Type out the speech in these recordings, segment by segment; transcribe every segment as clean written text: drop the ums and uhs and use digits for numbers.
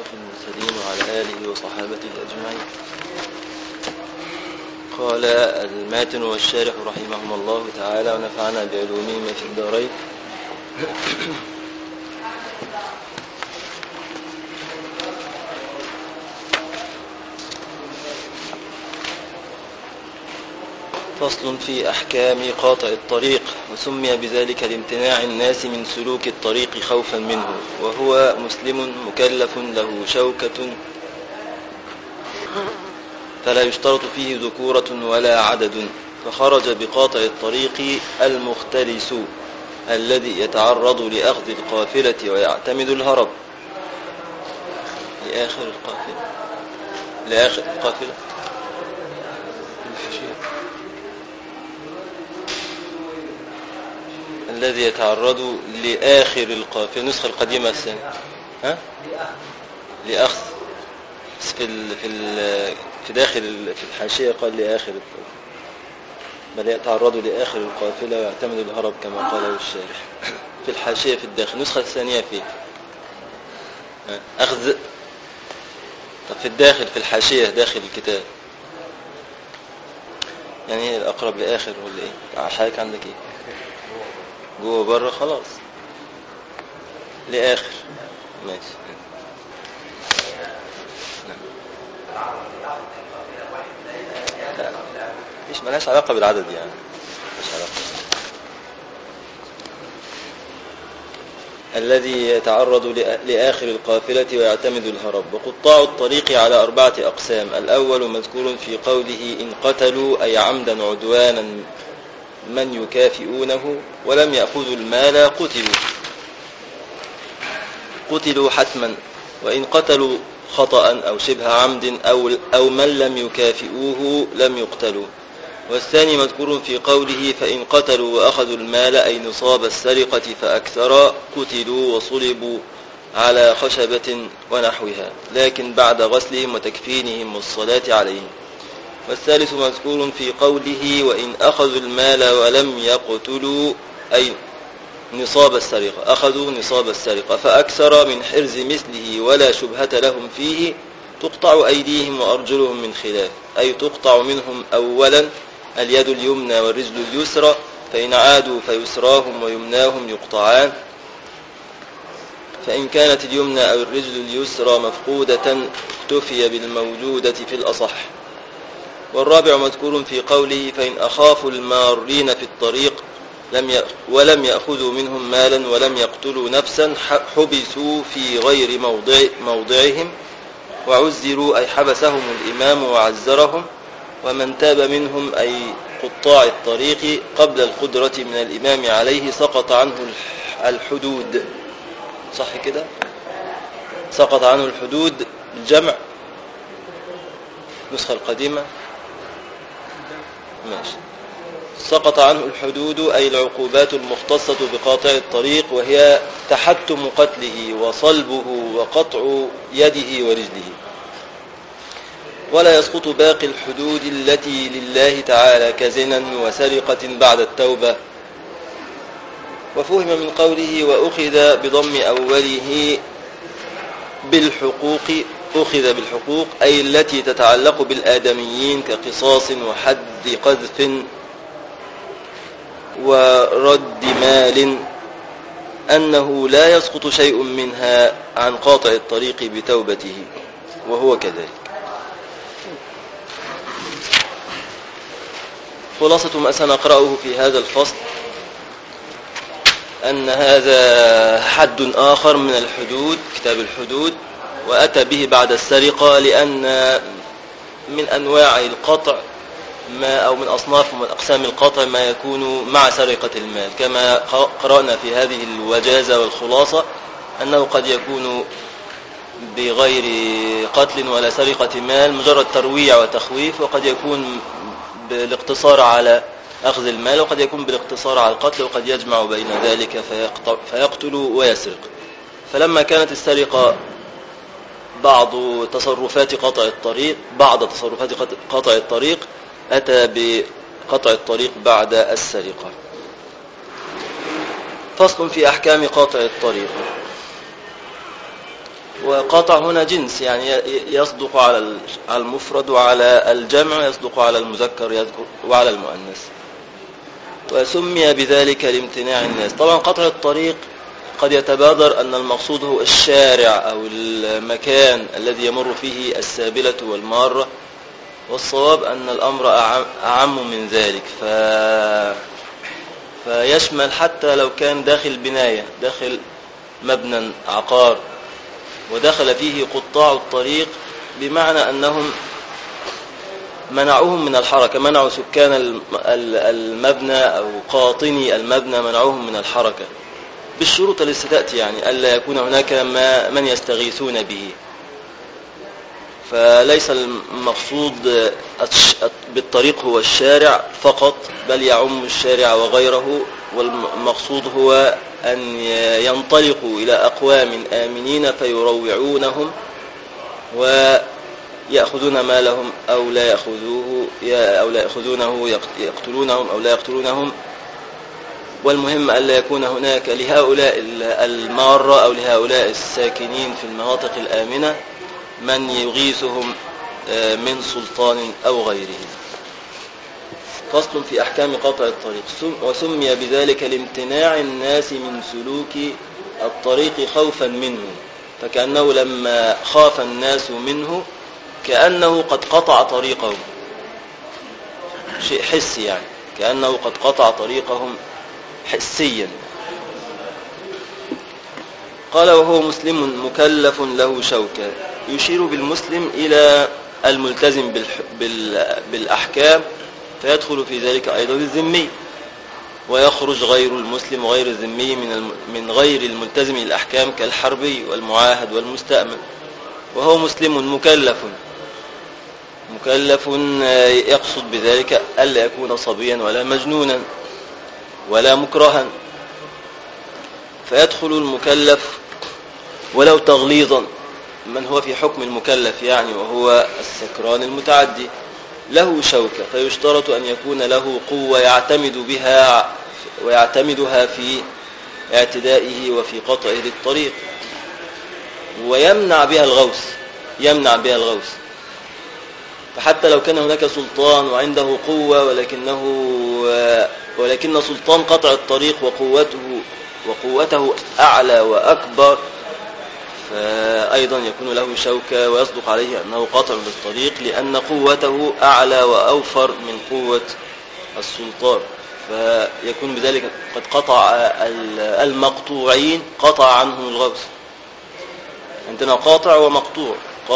المرسلين وعلى آله وصحابته أجمعين. قال الماتن والشارح رحمهم الله تعالى ونفعنا بعلومهما في الدارين. فصل في أحكام قاطع الطريق، وسمي بذلك لامتناع الناس من سلوك الطريق خوفا منه، وهو مسلم مكلف له شوكة فلا يشترط فيه ذكورة ولا عدد، فخرج بقاطع الطريق المختلس الذي يتعرض لأخذ القافلة ويعتمد الهرب لآخر القافلة الذي يتعرض لآخر القافلة. النسخة القديمة الثانية لأخذ في داخل في الحاشية قال لآخر القافلة، بل يتعرض لآخر القافلة ويعتمد الهرب كما قاله الشارح في الحاشية في الداخل. النسخة الثانية فيه أخذ. طب في الداخل في الحاشية داخل الكتاب يعني الأقرب لآخر ولا إيه؟ حضرتك عندك إيه؟ جوه بره خلاص لآخر ماشي. لا مش ملهاش علاقة بالعدد يعني، مش علاقة. الذي يتعرض لآخر القافلة ويعتمد الهرب. وقطاع الطريق على 4 أقسام. الأول مذكور في قوله إن قتلوا أي عمدا عدوانا من يكافئونه ولم يأخذوا المال قتلوا حتما، وإن قتلوا خطأ أو شبه عمد أو من لم يكافئوه لم يقتلوا. والثاني مذكور في قوله فإن قتلوا وأخذوا المال أي نصاب السرقة فأكثر قتلوا وصلبوا على خشبة ونحوها، لكن بعد غسلهم وتكفينهم والصلاة عليهم. والثالث مذكور في قوله وإن أخذوا المال ولم يقتلوا أي نصاب السرقة، أخذوا نصاب السرقة فأكثر من حرز مثله ولا شبهة لهم فيه تقطع أيديهم وأرجلهم من خلاف، أي تقطع منهم أولا اليد اليمنى والرجل اليسرى، فإن عادوا فيسراهم ويمناهم يقطعان، فإن كانت اليمنى أو الرجل اليسرى مفقودة اكتفي بالموجودة في الأصح. والرابع مذكور في قوله فإن أخافوا المارين في الطريق ولم يأخذوا منهم مالا ولم يقتلوا نفسا حبسوا في غير موضعهم وعزروا أي حبسهم الإمام وعزرهم، ومن تاب منهم أي قطاع الطريق قبل القدرة من الإمام عليه سقط عنه الحدود. صح كده؟ سقط عنه الحدود الجمع النسخة القديمة ماشي. سقط عنه الحدود أي العقوبات المختصة بقاطع الطريق، وهي تحتم قتله وصلبه وقطع يده ورجله. ولا يسقط باقي الحدود التي لله تعالى كزنا وسرقة بعد التوبة. وفهم من قوله وأخذ بضم أوله بالحقوق، أخذ بالحقوق أي التي تتعلق بالآدميين كقصاص وحد قذف ورد مال، أنه لا يسقط شيء منها عن قاطع الطريق بتوبته، وهو كذلك. خلاصة ما سنقرأه في هذا الفصل أن هذا حد آخر من الحدود، كتاب الحدود، وأتى به بعد السرقة، لأن من أنواع القطع أو من أصناف ومن أقسام القطع ما يكون مع سرقة المال، كما قرأنا في هذه الوجازة والخلاصة أنه قد يكون بغير قتل ولا سرقة مال، مجرد ترويع وتخويف، وقد يكون بالاقتصار على أخذ المال، وقد يكون بالاقتصار على القتل، وقد يجمع بين ذلك فيقتل ويسرق. فلما كانت السرقة بعض تصرفات قطع الطريق أتى بقطع الطريق بعد السرقة. فصل في أحكام قاطع الطريق. وقطع هنا جنس، يعني يصدق على المفرد وعلى الجمع، يصدق على المذكر وعلى المؤنث. وسمي بذلك لامتناع الناس. طبعا قطع الطريق قد يتبادر أن المقصود هو الشارع أو المكان الذي يمر فيه السابلة والمارة، والصواب أن الأمر أعم من ذلك، فيشمل حتى لو كان داخل بناية، داخل مبنى عقار ودخل فيه قطاع الطريق، بمعنى أنهم منعوهم من الحركة، منعوا سكان المبنى أو قاطني المبنى، منعوهم من الحركة بالشروط التي ستأتي، يعني ألا يكون هناك من يستغيثون به. فليس المقصود بالطريق هو الشارع فقط، بل يعم الشارع وغيره، والمقصود هو أن ينطلقوا إلى أقوام آمنين فيروعونهم ويأخذون مالهم أو لا يأخذونه، يقتلونهم أو لا يقتلونهم. والمهم ألا يكون هناك لهؤلاء المارة أو لهؤلاء الساكنين في المناطق الآمنة من يغيثهم من سلطان أو غيره. فصل في أحكام قطع الطريق. وسمي بذلك لامتناع الناس من سلوك الطريق خوفا منه، فكأنه لما خاف الناس منه كأنه قد قطع طريقهم، شيء حسي يعني، كأنه قد قطع طريقهم حسيا. قال وهو مسلم مكلف له شوكة، يشير بالمسلم إلى الملتزم بالأحكام، فيدخل في ذلك أيضا الذمي، ويخرج غير المسلم وغير الذمي من غير الملتزم الأحكام كالحربي والمعاهد والمستأمن. وهو مسلم مكلف يقصد بذلك ألا يكون صبيا ولا مجنونا ولا مكرها، فيدخل المكلف ولو تغليظا من هو في حكم المكلف يعني، وهو السكران المتعدي. له شوكة، فيشترط أن يكون له قوة يعتمد بها ويعتمدها في اعتدائه وفي قطعه للطريق، ويمنع بها الغوث. فحتى لو كان هناك سلطان وعنده قوة ولكن سلطان قطع الطريق وقوته أعلى وأكبر، فأيضا يكون له شوكة، ويصدق عليه أنه قطع للطريق لأن قوته أعلى وأوفر من قوة السلطان، فيكون بذلك قد قطع المقطوعين، قطع عنهم الغوث. عندنا قاطع ومقطوع،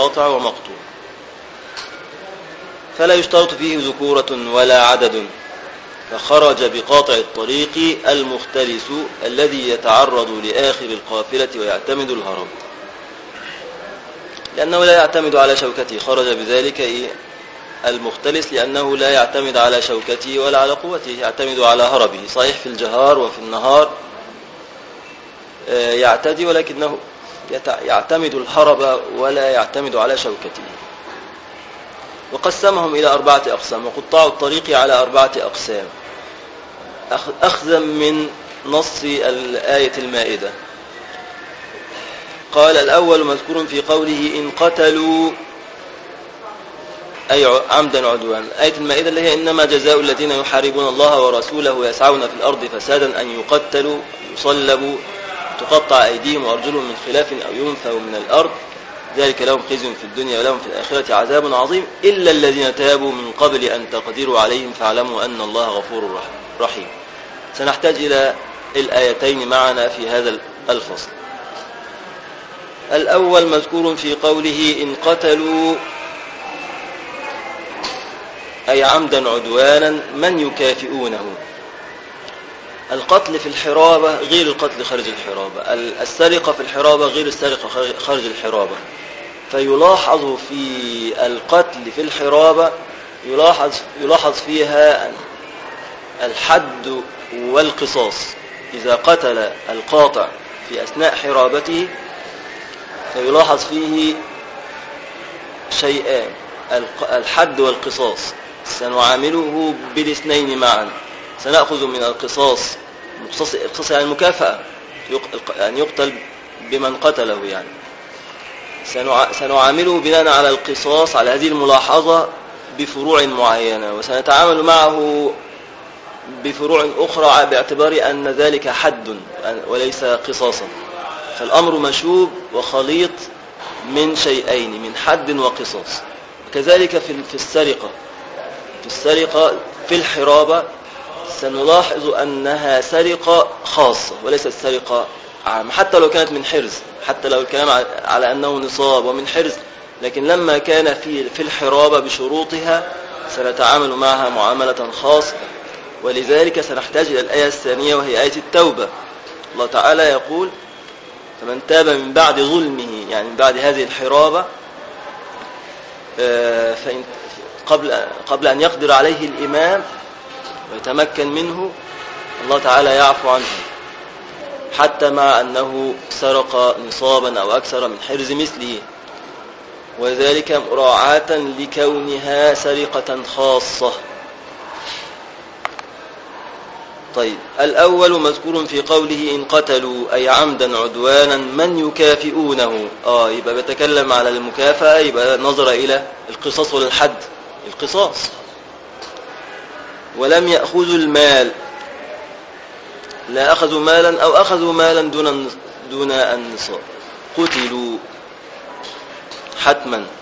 فلا يشترط فيه ذكورة ولا عدد، فخرج بقاطع الطريق المختلس الذي يتعرض لآخر القافلة ويعتمد الهرب، لأنه لا يعتمد على شوكته. خرج بذلك المختلس لأنه لا يعتمد على شوكته ولا على قوته، يعتمد على هربه. صحيح في الجهار وفي النهار يعتدي، ولكنه يعتمد الهرب ولا يعتمد على شوكته. وقسمهم إلى 4 أقسام، وقطاع الطريق على 4 أقسام أخذا من نص الآية المائدة. قال الأول مذكور في قوله إن قتلوا أي عمدا عدوان. آية المائدة اللي هي إنما جزاء الذين يحاربون الله ورسوله يسعون في الأرض فسادا أن يقتلوا يصلبوا تقطع أيديهم وأرجلهم من خلاف أو ينفوا من الأرض، ذلك لهم خزي في الدنيا ولهم في الآخرة عذاب عظيم إلا الذين تابوا من قبل أن تقدروا عليهم فاعلموا أن الله غفور رحيم. سنحتاج إلى الآيتين معنا في هذا الفصل. الأول مذكور في قوله إن قتلوا أي عمدا عدوانا من يكافئونه. القتل في الحرابة غير القتل خارج الحرابة، السرقة في الحرابة غير السرقة خارج الحرابة. فيلاحظ في القتل في الحرابة يلاحظ فيها الحد والقصاص. إذا قتل القاطع في أثناء حرابته فيلاحظ فيه شيئان: الحد والقصاص. سنعامله بالاثنين معا. سنأخذ من القصاص يعني المكافأة، أن يقتل بمن قتله يعني، سنعامله بناء على القصاص على هذه الملاحظة بفروع معينة، وسنتعامل معه بفروع أخرى باعتبار أن ذلك حد وليس قصاصا. فالأمر مشوب وخليط من شيئين، من حد وقصاص. كذلك في السرقة في الحرابة سنلاحظ أنها سرقة خاصة وليست سرقة عامة، حتى لو كانت من حرز، حتى لو الكلام على أنه نصاب ومن حرز، لكن لما كان في الحرابة بشروطها سنتعامل معها معاملة خاصة. ولذلك سنحتاج إلى الآية الثانية وهي آية التوبة. الله تعالى يقول: فمن تاب من بعد ظلمه، يعني من بعد هذه الحرابة، فإن قبل أن يقدر عليه الإمام ويتمكن منه، الله تعالى يعفو عنه حتى مع أنه سرق نصابا أو أكثر من حرز مثله، وذلك مراعاة لكونها سرقة خاصة. طيب، الأول مذكور في قوله إن قتلوا أي عمدا عدوانا من يكافئونه. يبقى بيتكلم على المكافأة، يبقى نظر إلى القصاص ولا الحد؟ القصاص. ولم يأخذوا المال، لا أخذوا مالا أو أخذوا مالا دون النصاب. قتلوا حتما،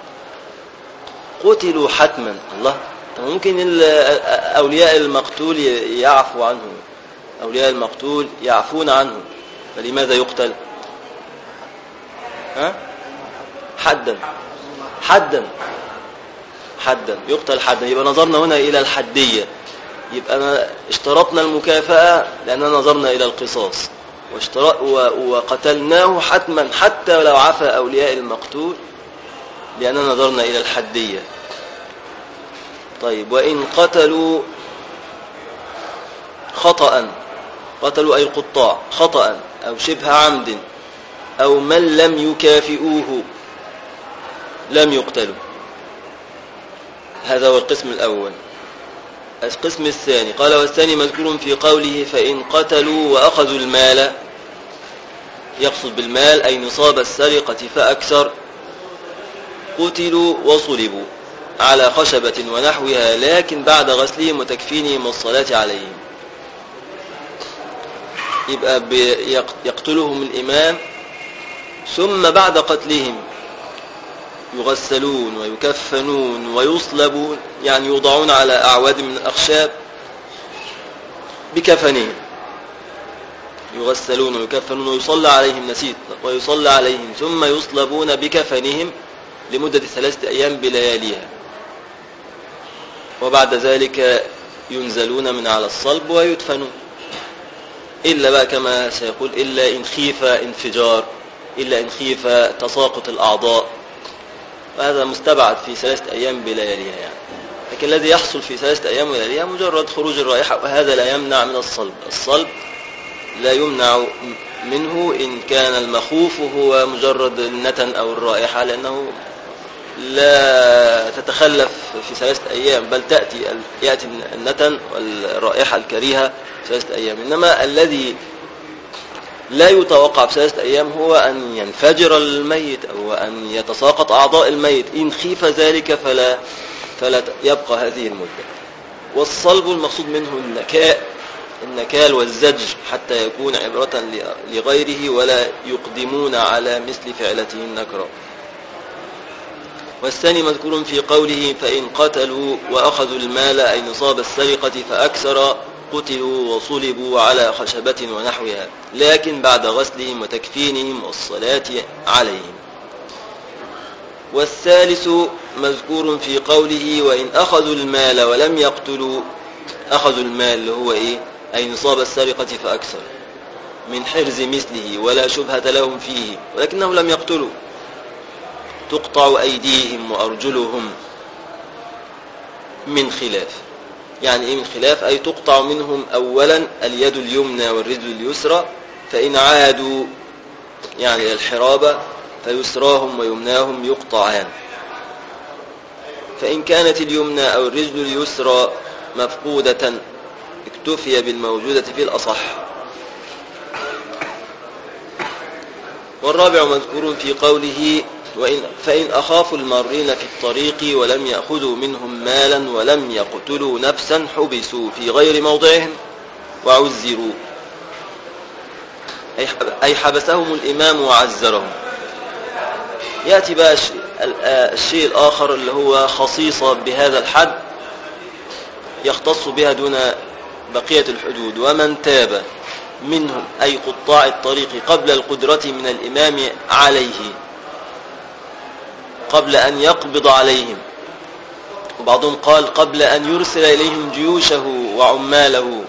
قتلوا حتما. الله، ممكن أولياء المقتول يعفو عنه، أولياء المقتول يعفون عنه، فلماذا يقتل؟ حدا يقتل حدا. يبقى نظرنا هنا إلى الحدية، يبقى اشترطنا المكافأة لأننا نظرنا إلى القصاص، وقتلناه حتما حتى لو عفى أولياء المقتول لأننا نظرنا إلى الحدية. طيب، وإن قتلوا خطأ، قتلوا أي القطاع خطأ أو شبه عمد أو من لم يكافئوه لم يقتلوا. هذا هو القسم الأول. القسم الثاني قال: والثاني مذكور في قوله فإن قتلوا وأخذوا المال، يقصد بالمال أي نصاب السرقة فأكثر، قتلوا وصلبوا على خشبة ونحوها لكن بعد غسلهم وتكفينهم والصلاة عليهم. يبقى يقتلهم الإمام، ثم بعد قتلهم يغسلون ويكفنون ويصلبون، يعني يوضعون على أعواد من الأخشاب بكفنهم، يغسلون ويكفنون ويصلى عليهم، نسيت، ويصلى عليهم، ثم يصلبون بكفنهم لمدة 3 أيام بلياليها، وبعد ذلك ينزلون من على الصلب ويدفنون، إلا بقى كما سيقول إلا إن خيف انفجار، إلا إن خيف تساقط الأعضاء، وهذا مستبعد في 3 أيام بلياليها يعني. لكن الذي يحصل في 3 أيام بلياليها مجرد خروج الرائحة، وهذا لا يمنع من الصلب. الصلب لا يمنع منه إن كان المخوف هو مجرد النتن أو الرائحة، لأنه لا تتخلف في 3 أيام، بل يأتي النتن والرائحة الكريهة في 3 أيام. إنما الذي لا يتوقع في 3 أيام هو أن ينفجر الميت أو أن يتساقط أعضاء الميت. إن خيف ذلك فلا يبقى هذه المدة. والصلب المقصود منه النكال والزج حتى يكون عبرة لغيره ولا يقدمون على مثل فعلته النكرة. والثاني مذكور في قوله فإن قتلوا وأخذوا المال أي نصاب السرقة فأكثر، قتلوا وصلبوا على خشبة ونحوها لكن بعد غسلهم وتكفينهم والصلاة عليهم. والثالث مذكور في قوله وإن أخذوا المال ولم يقتلوا. أخذوا المال اللي هو إيه؟ أي نصاب السرقة فأكثر من حرز مثله ولا شبهة لهم فيه ولكنهم لم يقتلوا، تقطع أيديهم وأرجلهم من خلاف. يعني إيه من خلاف؟ أي تقطع منهم أولا اليد اليمنى والرجل اليسرى، فإن عادوا يعني الحرابة فيسراهم ويمناهم يقطعان. فإن كانت اليمنى أو الرجل اليسرى مفقودة اكتفي بالموجودة في الأصح. والرابع مذكور في قوله فإن أخافوا المارين في الطريق ولم يأخذوا منهم مالا ولم يقتلوا نفسا حبسوا في غير موضعهم وعزروا، أي حبسهم الإمام وعزرهم. يأتي بقى الشيء الآخر اللي هو خصيصة بهذا الحد يختص بها دون بقية الحدود. ومن تاب منهم أي قطاع الطريق قبل القدرة من الإمام عليه، قبل أن يقبض عليهم، وبعضهم قال قبل أن يرسل إليهم جيوشه وعماله،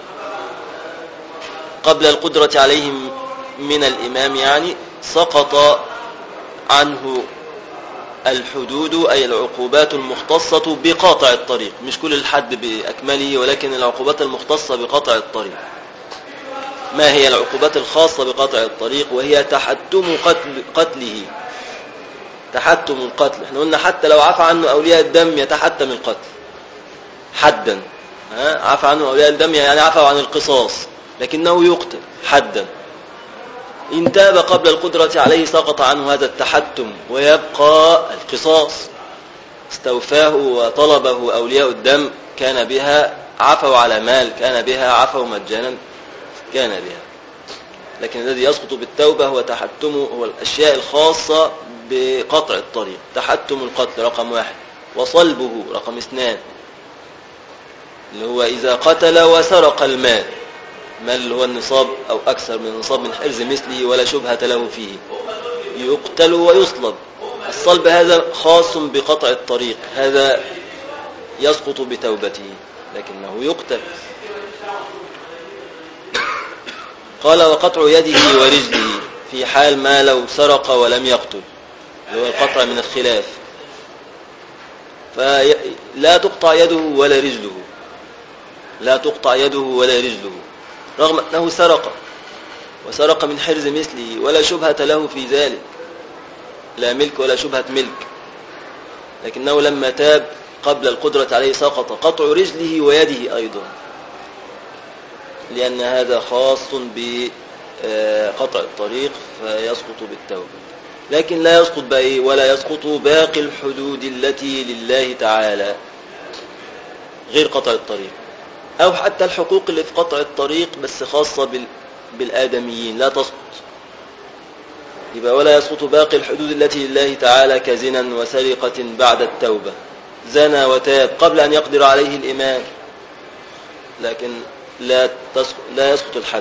قبل القدرة عليهم من الإمام يعني سقط عنه الحدود أي العقوبات المختصة بقاطع الطريق، مش كل الحد بأكمله ولكن العقوبات المختصة بقاطع الطريق. ما هي العقوبات الخاصة بقاطع الطريق؟ وهي تحتم قتله، تحتم القتل. احنا قلنا حتى لو عفى عنه أولياء الدم يتحتم القتل حدا، عفى عنه أولياء الدم يعني عفى عن القصاص لكنه يقتل حدا. إن تاب قبل القدرة عليه سقط عنه هذا التحتم ويبقى القصاص، استوفاه وطلبه أولياء الدم كان بها عفوا على مال، كان بها عفوا مجانا كان بها. لكن الذي يسقط بالتوبة هو تحتمه، هو الأشياء الخاصة بقطع الطريق. تحتم القتل رقم 1، وصلبه رقم 2، اللي هو إذا قتل وسرق المال، مال اللي هو النصاب أو أكثر من النصاب من حرز مثله ولا شبهة له فيه، يقتل ويصلب. الصلب هذا خاص بقطع الطريق، هذا يسقط بتوبته لكنه يقتل. قال وقطع يده ورجله في حال ما لو سرق ولم يقتل، اللي هو القطع من الخلاف، فلا تقطع يده ولا رجله، لا تقطع يده ولا رجله رغم أنه سرق وسرق من حرز مثله ولا شبهة له في ذلك، لا ملك ولا شبهة ملك، لكنه لما تاب قبل القدرة عليه سقط قطع رجله ويده أيضا، لأن هذا خاص بقطع الطريق فيسقط بالتوبة. لكن لا يسقط بأي ولا يسقط باقي الحدود التي لله تعالى غير قطع الطريق، أو حتى الحقوق اللي في قطع الطريق بس خاصة بالآدميين لا تسقط. يبقى ولا يسقط باقي الحدود التي لله تعالى كزنا وسرقة بعد التوبة. زنى وتاب قبل أن يقدر عليه الإمام لكن لا يسقط الحد.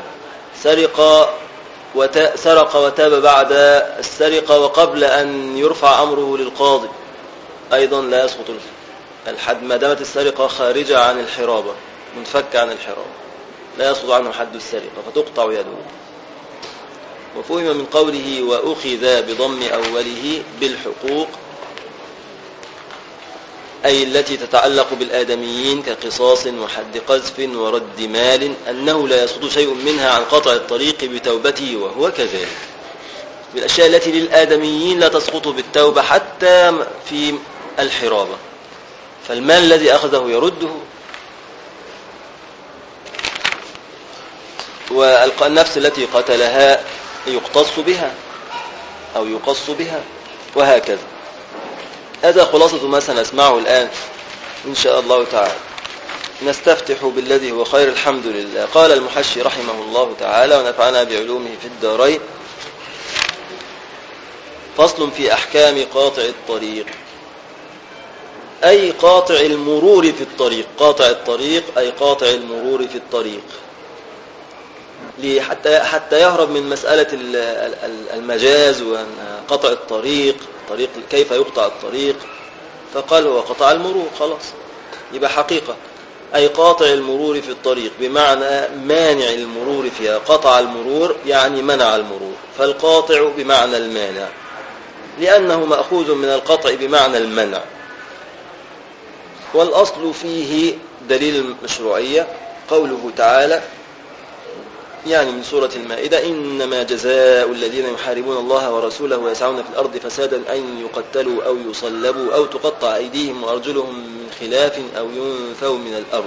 سرق وتاب بعد السرقة وقبل أن يرفع أمره للقاضي أيضا لا يسقط الحد، ما دامت السرقة خارجة عن الحرابة، منفك عن الحرابة، لا يسقط عنه حد السرقة فتقطع يده. وفهم من قوله وأخذ بضم أوله بالحقوق أي التي تتعلق بالآدميين كقصاص وحد قذف ورد مال، أنه لا يسقط شيء منها عن قطع الطريق بتوبته، وهو كذلك. بالأشياء التي للآدميين لا تسقط بالتوبة حتى في الحرابة، فالمال الذي أخذه يرده، والنفس التي قتلها يقتص بها أو يقص بها، وهكذا. هذا خلاصة ما سنسمعه الآن إن شاء الله تعالى. نستفتح بالذي هو خير. الحمد لله. قال المحشي رحمه الله تعالى ونفعنا بعلومه في الدارين. فصل في أحكام قاطع الطريق، أي قاطع المرور في الطريق. قاطع الطريق أي قاطع المرور في الطريق، حتى يهرب من مسألة المجاز وأن قطع الطريق كيف يقطع الطريق، فقال هو قطع المرور خلاص، يبقى حقيقة أي قاطع المرور في الطريق بمعنى مانع المرور فيها. قطع المرور يعني منع المرور، فالقاطع بمعنى المانع لأنه مأخوذ من القطع بمعنى المنع. والأصل فيه دليل المشروعية قوله تعالى يعني من سورة المائدة إنما جزاء الذين يحاربون الله ورسوله ويسعون في الأرض فسادا أن يقتلوا أو يصلبوا أو تقطع أيديهم وأرجلهم من خلاف أو ينفوا من الأرض.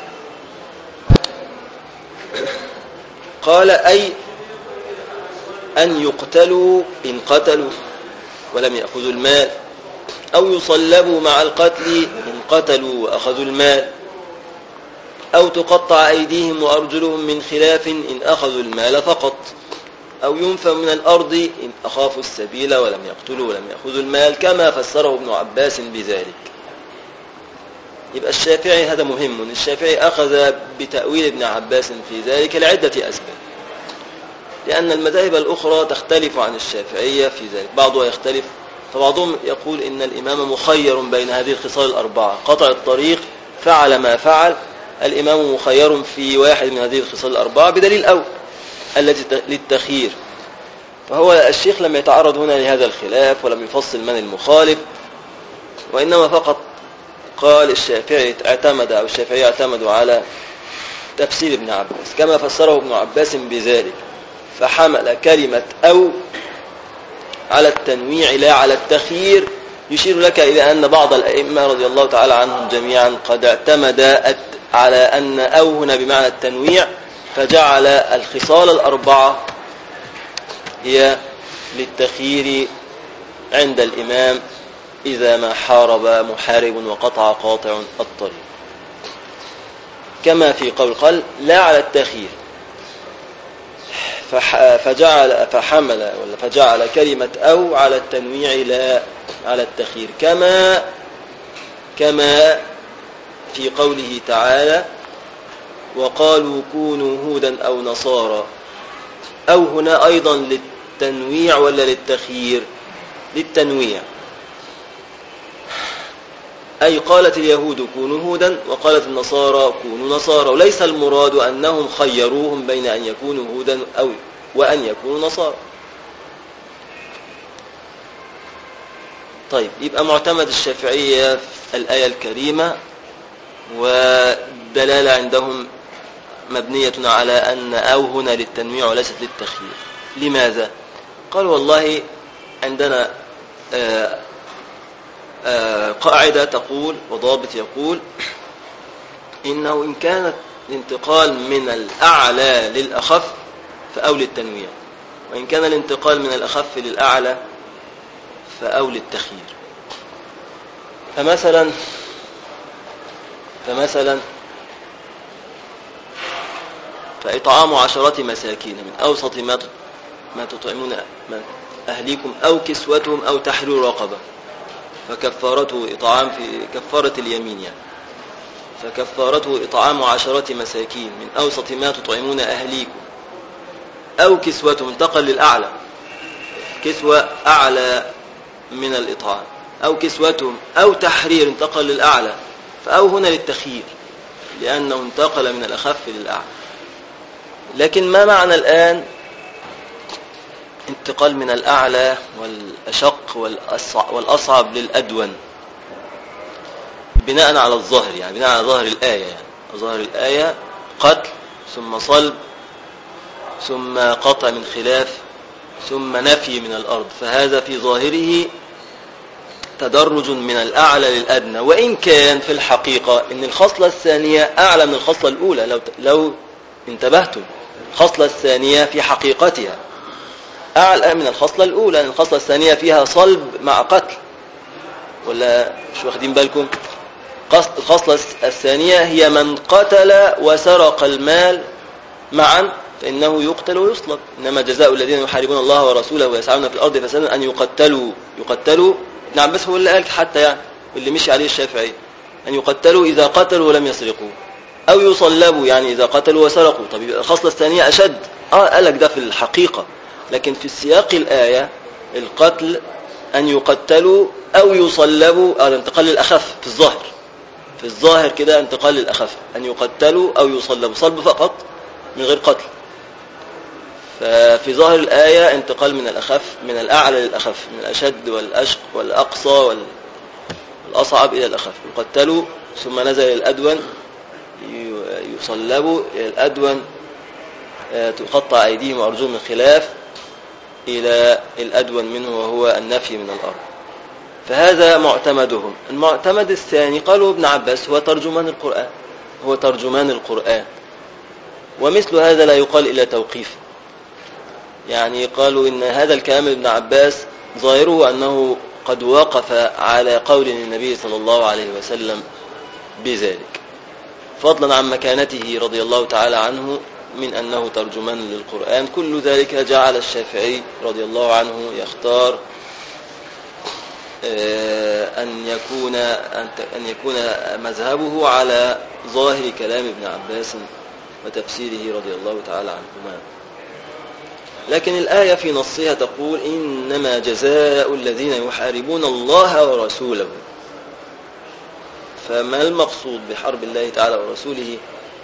قال أي أن يقتلوا إن قتلوا ولم يأخذوا المال، أو يصلبوا مع القتل إن قتلوا وأخذوا المال، أو تقطع أيديهم وأرجلهم من خلاف إن أخذوا المال فقط، أو ينفوا من الأرض إن أخافوا السبيل ولم يقتلوا ولم يأخذوا المال، كما فسره ابن عباس بذلك. يبقى الشافعي، هذا مهم، الشافعي أخذ بتأويل ابن عباس في ذلك لعدة أسباب، لأن المذاهب الأخرى تختلف عن الشافعية في ذلك، بعضها يختلف، فبعضهم يقول إن الإمام مخير بين هذه الخصال الأربعة، قطع الطريق، فعل ما فعل، الإمام مخير في واحد من هذه الخصال الأربعة بدليل أول التي للتخيير. فهو الشيخ لم يتعرض هنا لهذا الخلاف ولم يفصل من المخالف، وإنما فقط قال الشافعي اعتمدوا على تفسير ابن عباس كما فسره ابن عباس بذلك، فحمل كلمة أو على التنويع لا على التخيير، يشير لك إلى أن بعض الأئمة رضي الله تعالى عنهم جميعا قد اعتمد على أن أو هنا بمعنى التنويع، فجعل الخصال الأربعة هي للتخيير عند الإمام إذا ما حارب محارب وقطع قاطع الطريق، كما في قال لا على التخيير، فجعل كلمة أو على التنويع لا على التخيير، كما في قوله تعالى وقالوا كونوا هودا أو نصارى. أو هنا أيضا للتنويع ولا للتخيير؟ للتنويع، أي قالت اليهود كونوا هودا وقالت النصارى كونوا نصارى، وليس المراد أنهم خيروهم بين أن يكونوا هودا وأن يكونوا نصارى. طيب، يبقى معتمد الشافعية في الآية الكريمة، والدلالة عندهم مبنية على أن أو هنا للتنويع وليست للتخيير. لماذا؟ قال والله عندنا قاعدة تقول وضابط يقول إنه إن كانت الانتقال من الأعلى للأخف فأو للتنويع، وإن كان الانتقال من الأخف للأعلى فأو للتخيير. فمثلا فإطعام 10 مساكين من أوسط ما تطعمون أهليكم أو كسوتهم أو تحرير رقبة، فكفارته إطعام في كفارة اليمين يعني، فكفارته إطعام 10 مساكين من أوسط ما تطعمون أهليكم أو كسوتهم، انتقل للأعلى، كسوة أعلى من الإطعام، أو كسوتهم أو تحرير انتقل للأعلى، فأو هنا للتخيير لأنه انتقل من الأخف للأعلى. لكن ما معنى الآن انتقال من الأعلى والأشق والأصعب للأدون بناء على الظاهر، يعني بناء على ظاهر الآية، يعني ظاهر الآية قتل ثم صلب ثم قطع من خلاف ثم نفي من الأرض، فهذا في ظاهره تدرج من الأعلى للأدنى، وإن كان في الحقيقة إن الخصلة الثانية أعلى من الخصلة الأولى. لو انتبهتم، الخصلة الثانية في حقيقتها أعلى من الخصلة الأولى، لأن الخصلة الثانية فيها صلب مع قتل، ولا مش واخدين بالكم؟ الخصلة الثانية هي من قتل وسرق المال معا فإنه يقتل ويصلب، إنما جزاء الذين يحاربون الله ورسوله ويسعون في الأرض فسادا أن يقتلوا. ابن عباس هو اللي قال حتى، يعني واللي مشي عليه الشافعي، أن يقتلوا إذا قتلوا ولم يسرقوا، أو يصلبوا يعني إذا قتلوا وسرقوا. طب الخصلة الثانية أشد، قال لك ده في الحقيقة، لكن في السياق الآية القتل أن يقتلوا أو يصلبوا، الانتقال للأخف في الظاهر كده، انتقال للأخف، أن يقتلوا أو يصلبوا، صلب فقط من غير قتل. ففي ظاهر الآية انتقال من الأخف، من الأعلى للأخف، من الأشد والأشق والأقصى والأصعب إلى الأخف. يقتلوا ثم نزل إلى الأدون، يصلبوا إلى الأدون، تقطع أيديهم وأرجلهم من خلاف إلى الأدون منه وهو النفي من الأرض. فهذا معتمدهم. المعتمد الثاني قالوا ابن عباس هو ترجمان القرآن، ومثل هذا لا يقال إلا توقيف، يعني قالوا إن هذا الكلام ابن عباس ظاهره أنه قد وقف على قول النبي صلى الله عليه وسلم بذلك، فضلا عن مكانته رضي الله تعالى عنه من أنه ترجمان للقرآن. كل ذلك جعل الشافعي رضي الله عنه يختار أن يكون مذهبه على ظاهر كلام ابن عباس وتفسيره رضي الله تعالى عنهما. لكن الآية في نصها تقول إنما جزاء الذين يحاربون الله ورسوله. فما المقصود بحرب الله تعالى ورسوله؟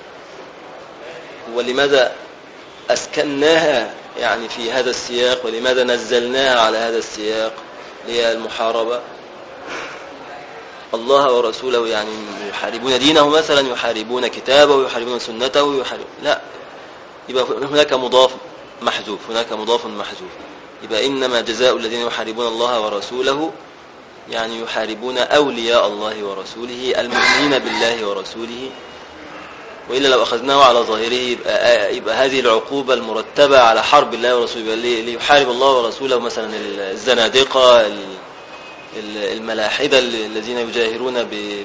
ولماذا أسكناها يعني في هذا السياق، ولماذا نزلناها على هذا السياق هي المحاربة؟ الله ورسوله يعني يحاربون دينه مثلا، يحاربون كتابه، يحاربون سنته، لا، يبقى هناك مضاف محذوف، هناك مضاف محذوف. يبقى إنما جزاء الذين يحاربون الله ورسوله يعني يحاربون أولياء الله ورسوله المؤمنين بالله ورسوله. وإلا لو أخذناه على ظاهره يبقى هذه العقوبة المرتبة على حرب الله ورسوله، ليحارب الله ورسوله مثلا الزنادقة الملاحدة الذين يجاهرون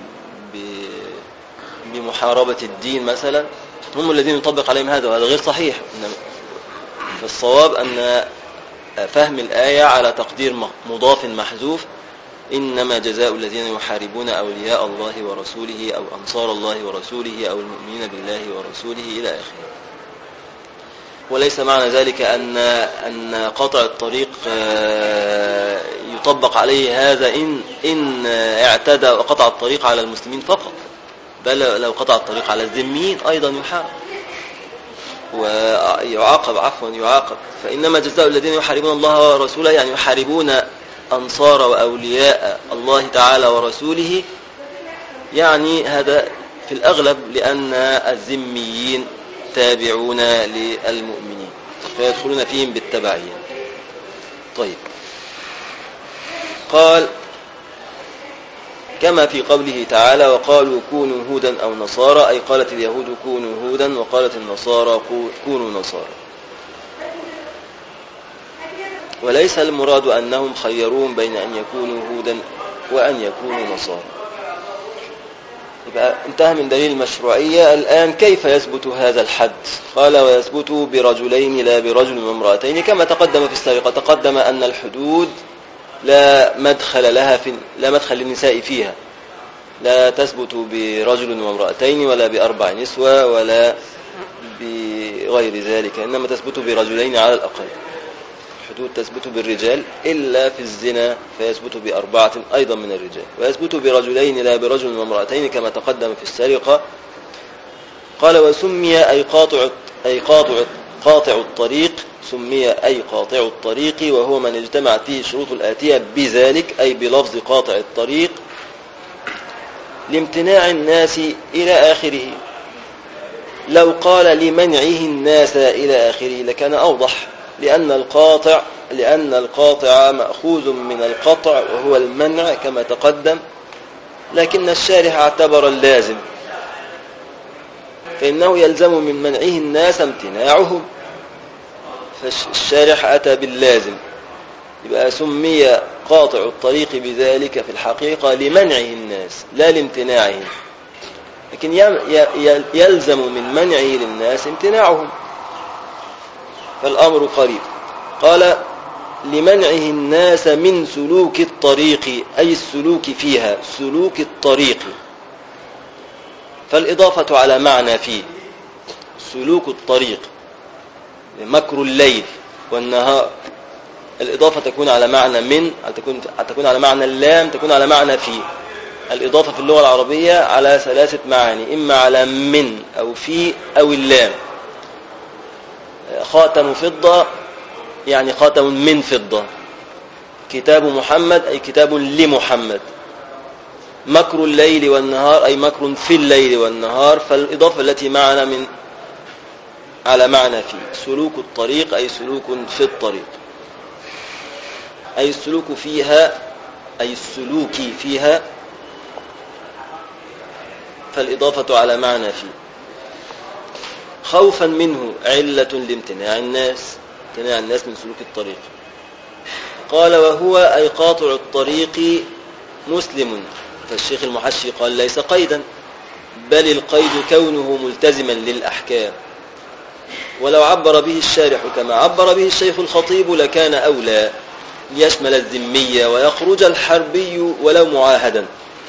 بمحاربة الدين مثلا، هم الذين يطبق عليهم هذا، وهذا غير صحيح. فالصواب أن فهم الآية على تقدير مضاف محذوف، إنما جزاء الذين يحاربون أولياء الله ورسوله أو أنصار الله ورسوله أو المؤمنين بالله ورسوله إلى آخره. وليس معنى ذلك أن قطع الطريق يطبق عليه هذا إن اعتدى وقطع الطريق على المسلمين فقط، بل لو قطع الطريق على الذميين أيضا يحارب ويعاقب يعاقب. فإنما جزاء الذين يحاربون الله ورسوله يعني يحاربون أنصار وأولياء الله تعالى ورسوله، يعني هذا في الأغلب لأن الذميين تابعون للمؤمنين فيدخلون فيهم بالتبعية. طيب، قال كما في قوله تعالى وقالوا كونوا هودا أو نصارى، أي قالت اليهود كونوا هودا وقالت النصارى كونوا نصارى. وليس المراد أنهم خيرون بين أن يكونوا هودا وأن يكونوا نصارى. يبقى انتهى من دليل المشروعية. الآن كيف يثبت هذا الحد؟ قال ويثبت برجلين لا برجل وامرأتين، كما تقدم في السابقة. تقدم أن الحدود لا مدخل للنساء فيها، لا تثبت برجل وامرأتين ولا بأربع نسوة ولا بغير ذلك، إنما تثبت برجلين على الأقل. الحدود تثبت بالرجال إلا في الزنا فيثبت بأربعة أيضا من الرجال، ويثبت برجلين لا برجل وامرأتين كما تقدم في السرقة. قال وسمي أي قاطع الطريق، سمي أي قاطع الطريق وهو من اجتمعت فيه الشروط الآتية بذلك، أي بلفظ قاطع الطريق لامتناع الناس إلى آخره. لو قال لمنعه الناس إلى آخره لكان أوضح، لأن القاطع مأخوذ من القطع وهو المنع كما تقدم، لكن الشارح اعتبر اللازم، فإنه يلزم من منعه الناس امتناعهم، فالشارح أتى باللازم. يبقى سمي قاطع الطريق بذلك في الحقيقة لمنعه الناس لا لامتناعهم، لكن يلزم من منعه للناس امتناعهم، فالأمر قريب. قال لمنعه الناس من سلوك الطريق، أي السلوك فيها، سلوك الطريق، فالإضافة على معنى فيه. سلوك الطريق مكر الليل والنهار، الإضافة تكون على معنى من، تكون على معنى اللام، تكون على معنى فيه. الإضافة في اللغة العربية على ثلاثة معاني، إما على من أو في أو اللام. خاتم فضة يعني خاتم من فضة، كتاب محمد أي كتاب لمحمد، مكر الليل والنهار أي مكر في الليل والنهار، فالإضافة التي معنا من على معنى فيه. سلوك الطريق أي سلوك في الطريق، أي السلوك فيها، أي السلوك فيها، فالإضافة على معنى فيه. خوفا منه علة لامتناع الناس، امتناع الناس من سلوك الطريق. قال وهو أي قاطع الطريق مسلم. فالشيخ المحشي قال ليس قيدا، بل القيد كونه ملتزما للأحكام، ولو عبر به الشارح كما عبر به الشيخ الخطيب لكان أولى، ليشمل الذمية ويخرج الحربي ولو معاهدا.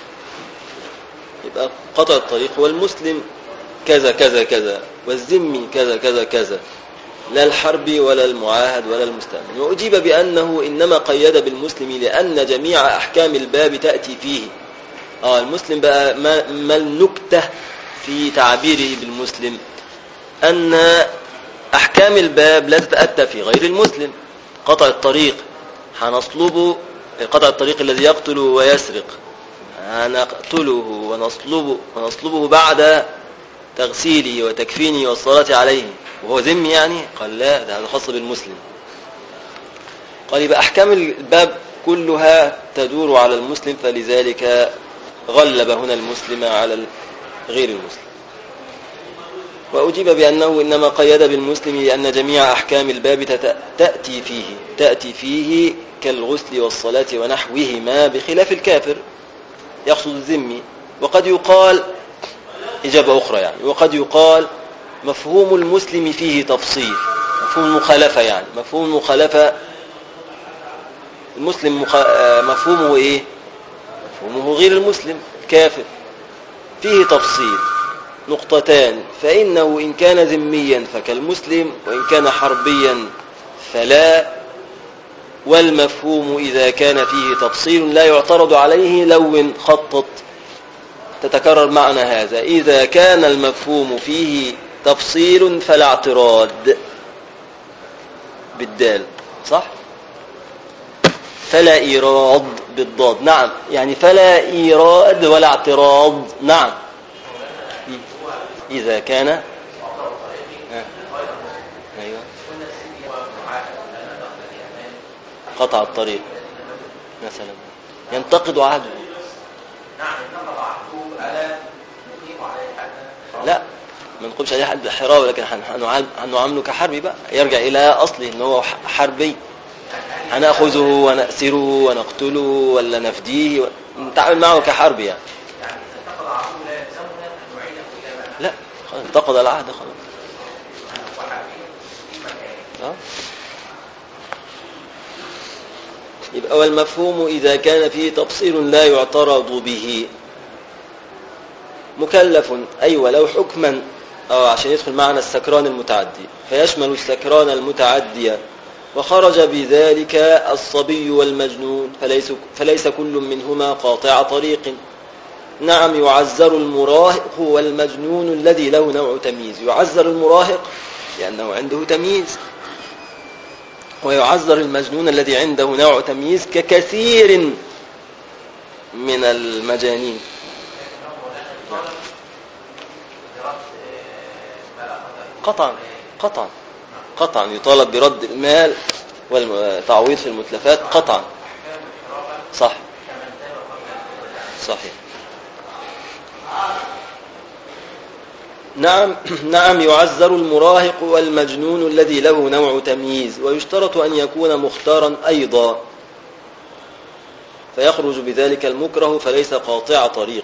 يبقى قطع الطريق هو المسلم كذا كذا كذا، والذمي كذا كذا كذا، لا الحربي ولا المعاهد ولا المستأمن. وأجيب بأنه إنما قيد بالمسلم لأن جميع أحكام الباب تأتي فيه. المسلم بقى ما النكتة في تعبيره بالمسلم؟ أن أحكام الباب لا تتأتى في غير المسلم. قطع الطريق هنصلبه، قطع الطريق الذي يقتل ويسرق هنقتله ونصلبه بعد تغسيله وتكفينه والصلاة عليه وهو ذمي يعني؟ قال لا، ده هذا خاص بالمسلم. قال يبقى أحكام الباب كلها تدور على المسلم، فلذلك غلب هنا المسلم على غير المسلم. وأجيب بأنه إنما قيد بالمسلم لأن جميع أحكام الباب تأتي فيه كالغسل والصلاة ونحوهما بخلاف الكافر يقصد الذمي. وقد يقال إجابة أخرى يعني، وقد يقال مفهوم المسلم فيه تفصيل، مفهوم المخالفة يعني، مفهوم المخالفة المسلم مفهومه إيه؟ مفهومه غير المسلم الكافر فيه تفصيل نقطتان، فإنه إن كان ذميا فكالمسلم، وإن كان حربيا فلا. والمفهوم إذا كان فيه تفصيل لا يعترض عليه لون خطط تتكرر معنى هذا. إذا كان المفهوم فيه تفصيل فلا اعتراض بالدال، صح؟ فلا إيراد بالضاد، نعم، يعني فلا إيراد ولا اعتراض، نعم. إذا كان أيوة قطع الطريق مثلا ينتقد عهده، لا ما نقولش عليه حد حرابي، ولكن هنعامله كحربي بقى، يرجع إلى أصله إن هو حربي. هنأخذه ونأسره ونقتله ولا نفديه نتعامل معه كحربي يعني. لا خلاص انتقد العهد خلاص. يبقى والمفهوم إذا كان فيه تفصيل لا يعترض به. مكلف أيوة لو حكما عشان يدخل معنا السكران المتعدي، فيشمل السكران المتعدي، وخرج بذلك الصبي والمجنون، فليس كل منهما قاطع طريق. نعم يعزر المراهق والمجنون الذي له نوع تمييز. يعزر المراهق لأنه عنده تمييز، ويعزر المجنون الذي عنده نوع تمييز ككثير من المجانين. قطعا يطالب برد المال والتعويض في المتلفات قطعا، صح صحيح. نعم يعزر المراهق والمجنون الذي له نوع تمييز، ويشترط أن يكون مختارا أيضا، فيخرج بذلك المكره فليس قاطع طريق.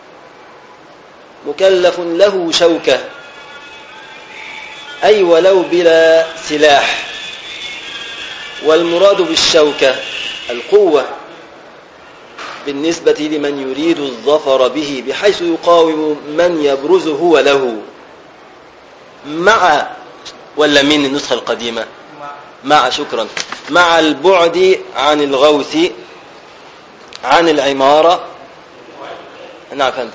مكلف له شوكة أي ولو بلا سلاح، والمراد بالشوكة القوة بالنسبة لمن يريد الظفر به، بحيث يقاوم من يبرز هو له مع، ولا من النسخة القديمة مع، شكرا، مع البعد عن الغوث عن العمارة. نعم فهمت،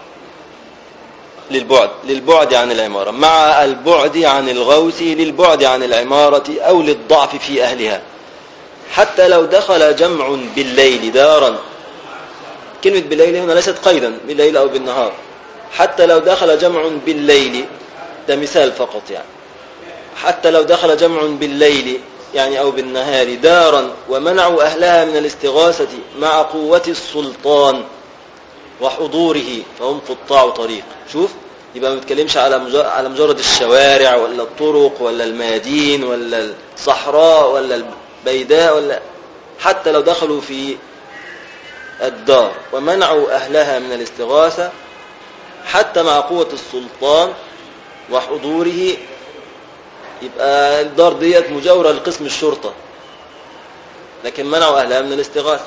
للبعد عن العمارة، مع البعد عن الغوث للبعد عن العمارة أو للضعف في أهلها. حتى لو دخل جمع بالليل دارا، كلمة بالليل هنا ليست قيدا بالليل أو بالنهار، حتى لو دخل جمع بالليل، ده مثال فقط يعني، حتى لو دخل جمع بالليل يعني أو بالنهار دارا ومنعوا أهلها من الاستغاثة مع قوة السلطان وحضوره فهم قطاع طريق. شوف، يبقى ما بتكلمش على مجرد الشوارع ولا الطرق ولا الميادين ولا الصحراء ولا البيداء ولا حتى لو دخلوا في الدار ومنعوا أهلها من الاستغاثة حتى مع قوة السلطان وحضوره، يبقى الدار ديت مجاورة لقسم الشرطة، لكن منعوا أهلها من الاستغاثة.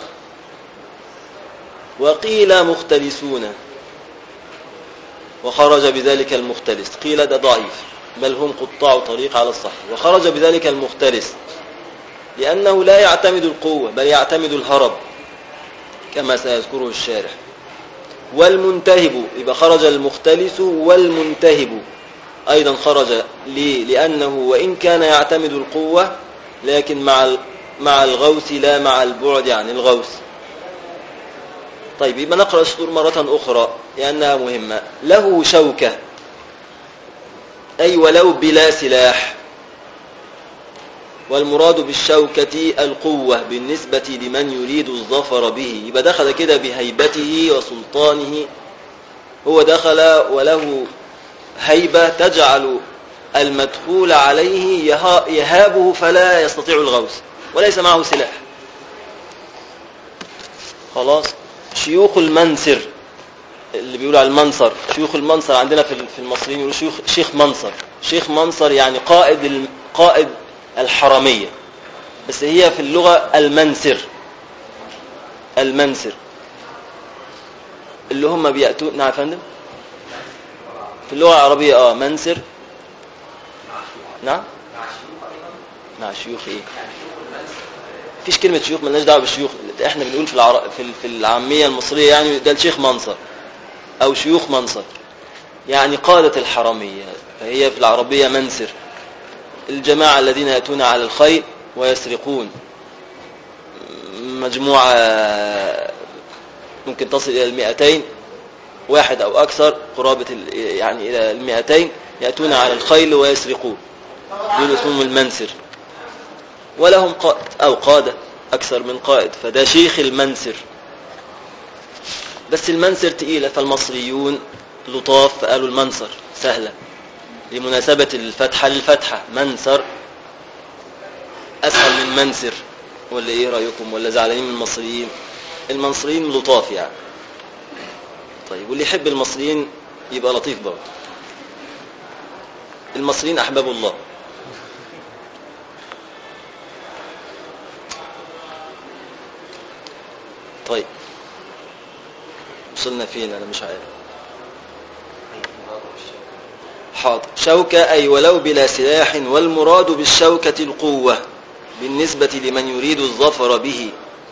وقيل مختلسون وخرج بذلك المختلس، قيل ده ضعيف، بل هم قطاع طريق على الصح. وخرج بذلك المختلس لأنه لا يعتمد القوة بل يعتمد الهرب كما سيذكره الشارح. والمنتهب، يبقى خرج المختلس والمنتهب أيضا خرج لأنه وإن كان يعتمد القوة لكن مع الغوث لا مع البعد عن الغوث. طيب يبقى نقرأ السطور مرة أخرى لأنها مهمة. له شوكة أي ولو بلا سلاح، والمراد بالشوكة القوة بالنسبة لمن يريد الظفر به. يبقى دخل كده بهيبته وسلطانه، هو دخل وله هيبة تجعل المدخول عليه يهابه فلا يستطيع الغوث وليس معه سلاح. خلاص. شيوخ المنصر اللي بيقولوا على المنصر، شيوخ المنصر عندنا في المصريين يقولوا شيخ منصر. شيخ منصر يعني قائد الحرمية، بس هي في اللغة المنسر اللي هم بيأتون. نعم يا فندم، في اللغة العربية منسر. نعم مع شيوخ ايه؟ فيش كلمة شيوخ، ملناش دعوة بالشيوخ. احنا بنقول في العامية المصرية يعني ده الشيخ منصر او شيوخ منصر، يعني قادة الحرمية، فهي في العربية منسر. الجماعة الذين يأتون على الخيل ويسرقون، مجموعة ممكن تصل إلى 200 واحد أو أكثر، قرابة يعني إلى 200 يأتون على الخيل ويسرقون، دول اسمهم المنسر. ولهم قائد أو قادة أكثر من قائد، فده شيخ المنسر. بس المنسر تقيلة، فالمصريون لطاف فقالوا المنصر سهلة لمناسبة الفتحة للفتحة. منصر أسهل من منسر، ولا إيه رأيكم؟ ولا زعلانين من المصريين؟ المصريين لطاف يعني. طيب واللي يحب المصريين يبقى لطيف برضه. المصريين أحباب الله. طيب وصلنا فين؟ أنا مش عارف. حاضر. شوكة أي ولو بلا سلاح، والمراد بالشوكة القوة بالنسبة لمن يريد الظفر به،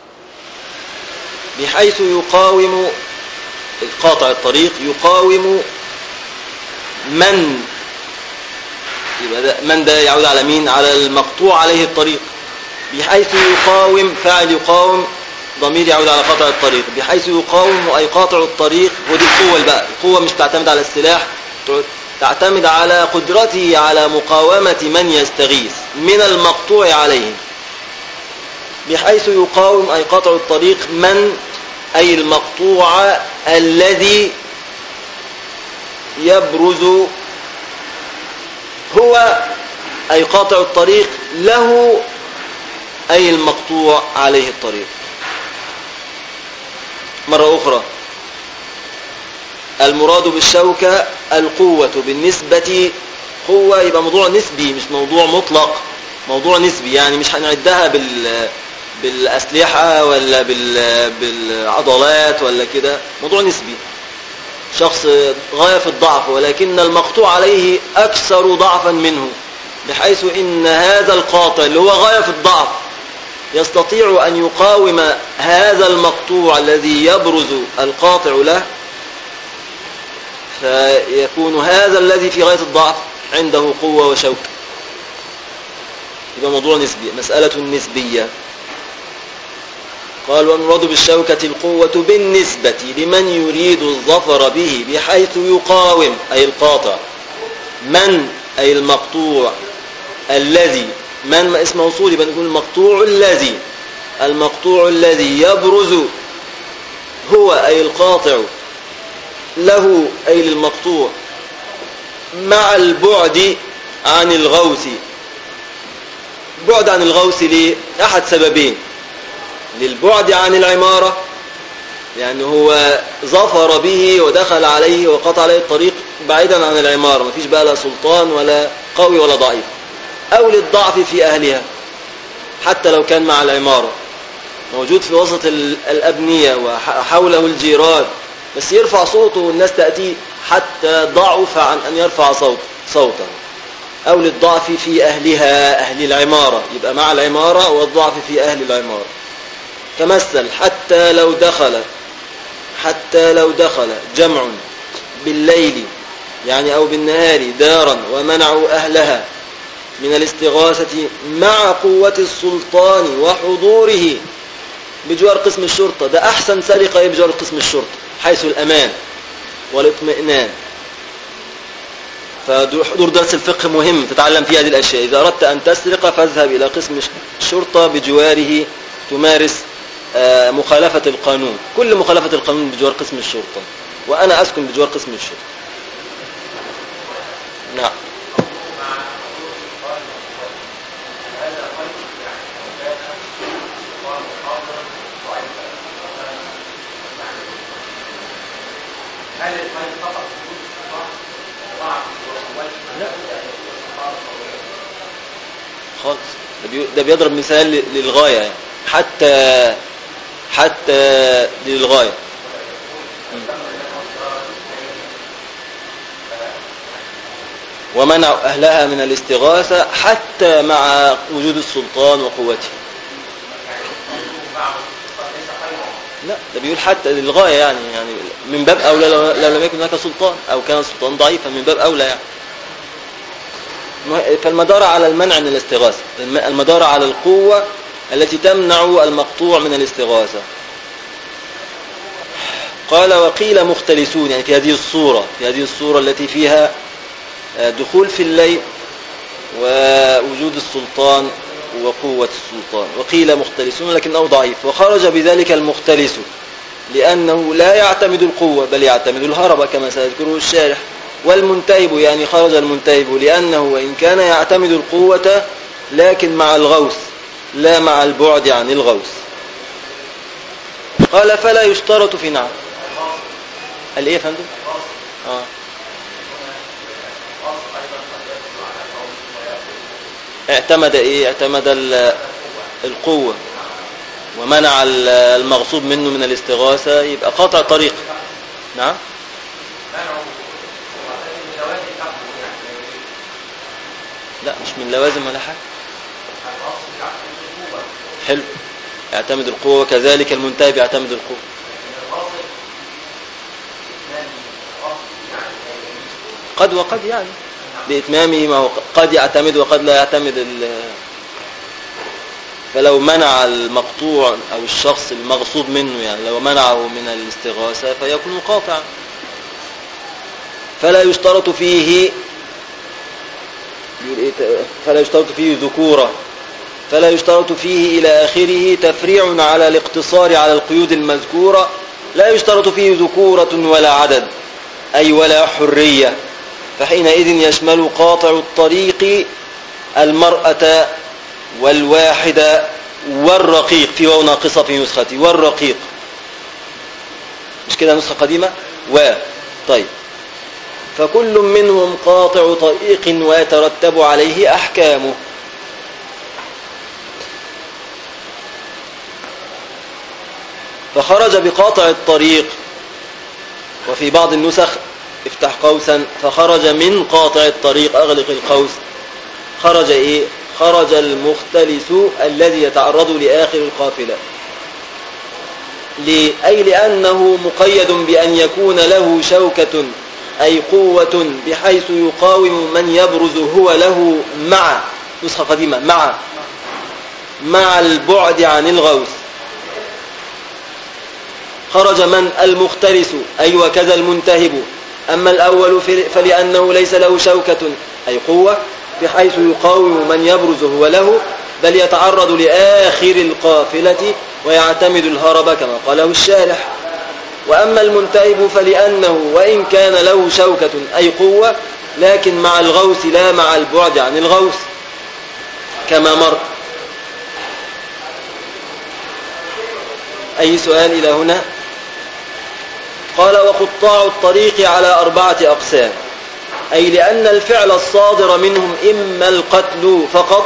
بحيث يقاوم قاطع الطريق، يقاوم من، يبقى من ده يعود على مين؟ على المقطوع عليه الطريق. بحيث يقاوم، فاعل يقاوم ضمير يعود على قاطع الطريق. بحيث يقاوم أي قاطع الطريق، ودي القوة بقى. القوة مش تعتمد على السلاح، تعتمد على قدرته على مقاومة من يستغيث من المقطوع عليه. بحيث يقاوم أي قاطع الطريق من أي المقطوع الذي يبرز هو أي قاطع الطريق، له أي المقطوع عليه الطريق. مرة أخرى، المراد بالشوكة القوة بالنسبة، قوة يبقى موضوع نسبي مش موضوع مطلق، موضوع نسبي يعني مش هنعدها بالأسلحة ولا بالعضلات ولا كده، موضوع نسبي. شخص غاية في الضعف ولكن المقطوع عليه أكثر ضعفا منه، بحيث إن هذا القاطع اللي هو غاية في الضعف يستطيع أن يقاوم هذا المقطوع الذي يبرز القاطع له، فيكون هذا الذي في غاية الضعف عنده قوة وشوكة. يبقى موضوع نسبي، مسألة نسبية. قال والمراد بالشوكة القوة بالنسبة لمن يريد الظفر به، بحيث يقاوم أي القاطع من أي المقطوع الذي، من اسم موصول يبقى نقول المقطوع الذي يبرز هو أي القاطع له أي للمقطوع مع البعد عن الغوث، بعد عن الغوث ليه؟ أحد سببين: للبعد عن العمارة، يعني هو ظفر به ودخل عليه وقطع عليه الطريق بعيدا عن العمارة، مفيش بقى لا سلطان ولا قوي ولا ضعيف، أو للضعف في أهلها حتى لو كان مع العمارة موجود في وسط الأبنية وحوله الجيران، بس يرفع صوته والناس تأتي حتى ضعف عن أن يرفع صوته، أو للضعف في أهلها، أهل العمارة، يبقى مع العمارة والضعف في أهل العمارة. كمثل: حتى لو دخل جمع بالليل يعني أو بالنهار دارا ومنعوا أهلها من الاستغاثة مع قوة السلطان وحضوره بجوار قسم الشرطة. ده أحسن سرقة بجوار قسم الشرطة حيث الأمان والاطمئنان. فحضور درس الفقه مهم تتعلم فيه هذه الأشياء. إذا أردت أن تسرق فاذهب إلى قسم الشرطة بجواره تمارس مخالفة القانون. كل مخالفة القانون بجوار قسم الشرطة، وأنا أسكن بجوار قسم الشرطة. نعم. خالص، ده بيضرب مثال للغاية يعني. حتى للغاية. ومنع أهلها من الاستغاثة حتى مع وجود السلطان وقوته. لا، ده بيقول حتى للغاية يعني من باب أولى لو لم يكن هناك سلطان أو كان السلطان ضعيفا من باب أولى يعني. فالمدار على المنع من الاستغاثة، المدار على القوة التي تمنع المقطوع من الاستغاثة. قال: وقيل مختلسون، يعني في هذه الصورة التي فيها دخول في الليل ووجود السلطان وقوة السلطان. وقيل مختلسون لكنه ضعيف. وخرج بذلك المختلس لأنه لا يعتمد القوة بل يعتمد الهرب كما سيذكره الشارح. والمنتهب، يعني خرج المنتهب لأنه وإن كان يعتمد القوة لكن مع الغوث لا مع البعد عن الغوث. قال: فلا يشترط في نعم. قال إيه يا فندم؟ اعتمد القوة ومنع المغصوب منه من الاستغاثة، يبقى قاطع طريق. نعم. لا، مش من لوازم ولا حاجة. حلو، يعتمد القوة، وكذلك المنتهب يعتمد القوة. قد وقد يعني بإتمامه، ما هو قد يعتمد وقد لا يعتمد. فلو منع المقطوع أو الشخص المغصوب منه، يعني لو منعه من الاستغاثة فيكون قاطعا. فلا يشترط فيه ذكورة، فلا يشترط فيه إلى آخره تفريع على الاقتصار على القيود المذكورة. لا يشترط فيه ذكورة ولا عدد، أي ولا حرية، فحينئذ يشمل قاطع الطريق المرأة والواحدة والرقيق. في واو ناقصة في نسختي، والرقيق، مش كده نسخة قديمة؟ طيب، فكل منهم قاطع طريق ويترتب عليه أحكامه. فخرج بقاطع الطريق. وفي بعض النسخ افتح قوسا: فخرج من قاطع الطريق، أغلق القوس. خرج إيه؟ خرج المختلس الذي يتعرض لآخر القافلة. أي لأنه مقيد بأن يكون له شوكة، أي قوة، بحيث يقاوم من يبرز هو له مع نسخة قديمة مع البعد عن الغوث. خرج من المختلس، أي وكذا المنتهب. أما الأول فلأنه ليس له شوكة، أي قوة، بحيث يقاوم من يبرز هو له، بل يتعرض لآخر القافلة ويعتمد الهرب كما قاله الشارح. وأما المنتهب فلأنه وإن كان له شوكة، أي قوة، لكن مع الغوث لا مع البعد عن الغوث كما مر. أي سؤال إلى هنا؟ قال وقطاع الطريق على 4 أقسام، أي لأن الفعل الصادر منهم إما القتل فقط،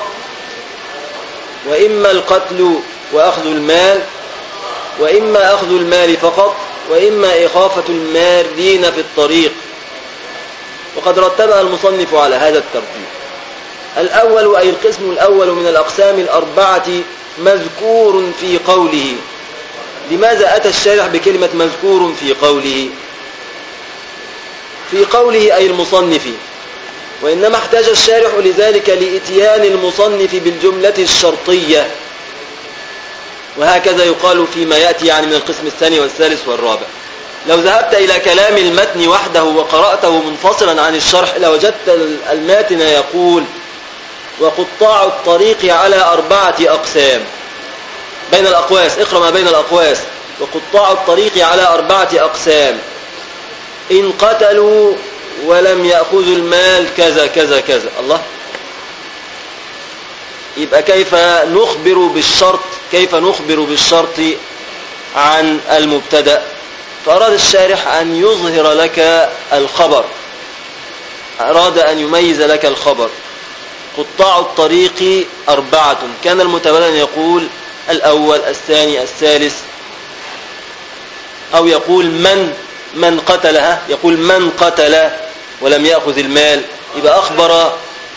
وإما القتل وأخذ المال، وإما أخذ المال فقط، وإما إخافة المارين في الطريق. وقد رتبها المصنف على هذا الترتيب. الأول أي القسم الأول من الأقسام 4 مذكور في قوله. لماذا أتى الشارح بكلمة مذكور في قوله؟ في قوله أي المصنف، وإنما احتاج الشارح لذلك لإتيان المصنف بالجملة الشرطية، وهكذا يقال فيما يأتي يعني من القسم الثاني والثالث والرابع. لو ذهبت إلى كلام المتن وحده وقرأته منفصلا عن الشرح لوجدت الماتن يقول وقطاع الطريق على 4 أقسام بين الأقواس. اقرأ ما بين الأقواس. وقطاع الطريق على 4 أقسام، إن قتلوا ولم يأخذوا المال كذا كذا كذا. الله، يبقى كيف نخبر بالشرط عن المبتدأ؟ فأراد الشارح أن يظهر لك الخبر، أراد أن يميز لك الخبر. قطاع الطريق 4، كان المتبادل أن يقول الأول الثاني الثالث، أو يقول من قتلها، يقول من قتل ولم يأخذ المال، يبقى أخبر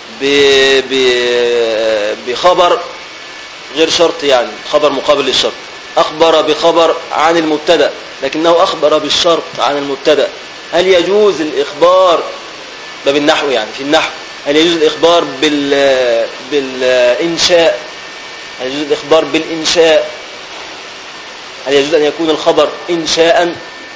بخبر غير شرط، يعني خبر مقابل للشرط. أخبر بخبر عن المبتدأ، لكنه أخبر بالشرط عن المبتدأ. هل يجوز الإخبار، ده بالنحو يعني في النحو، هل يجوز الإخبار بالإنشاء؟ هل يجوز الإخبار بالإنشاء؟ هل يجوز أن يكون الخبر إنشاء؟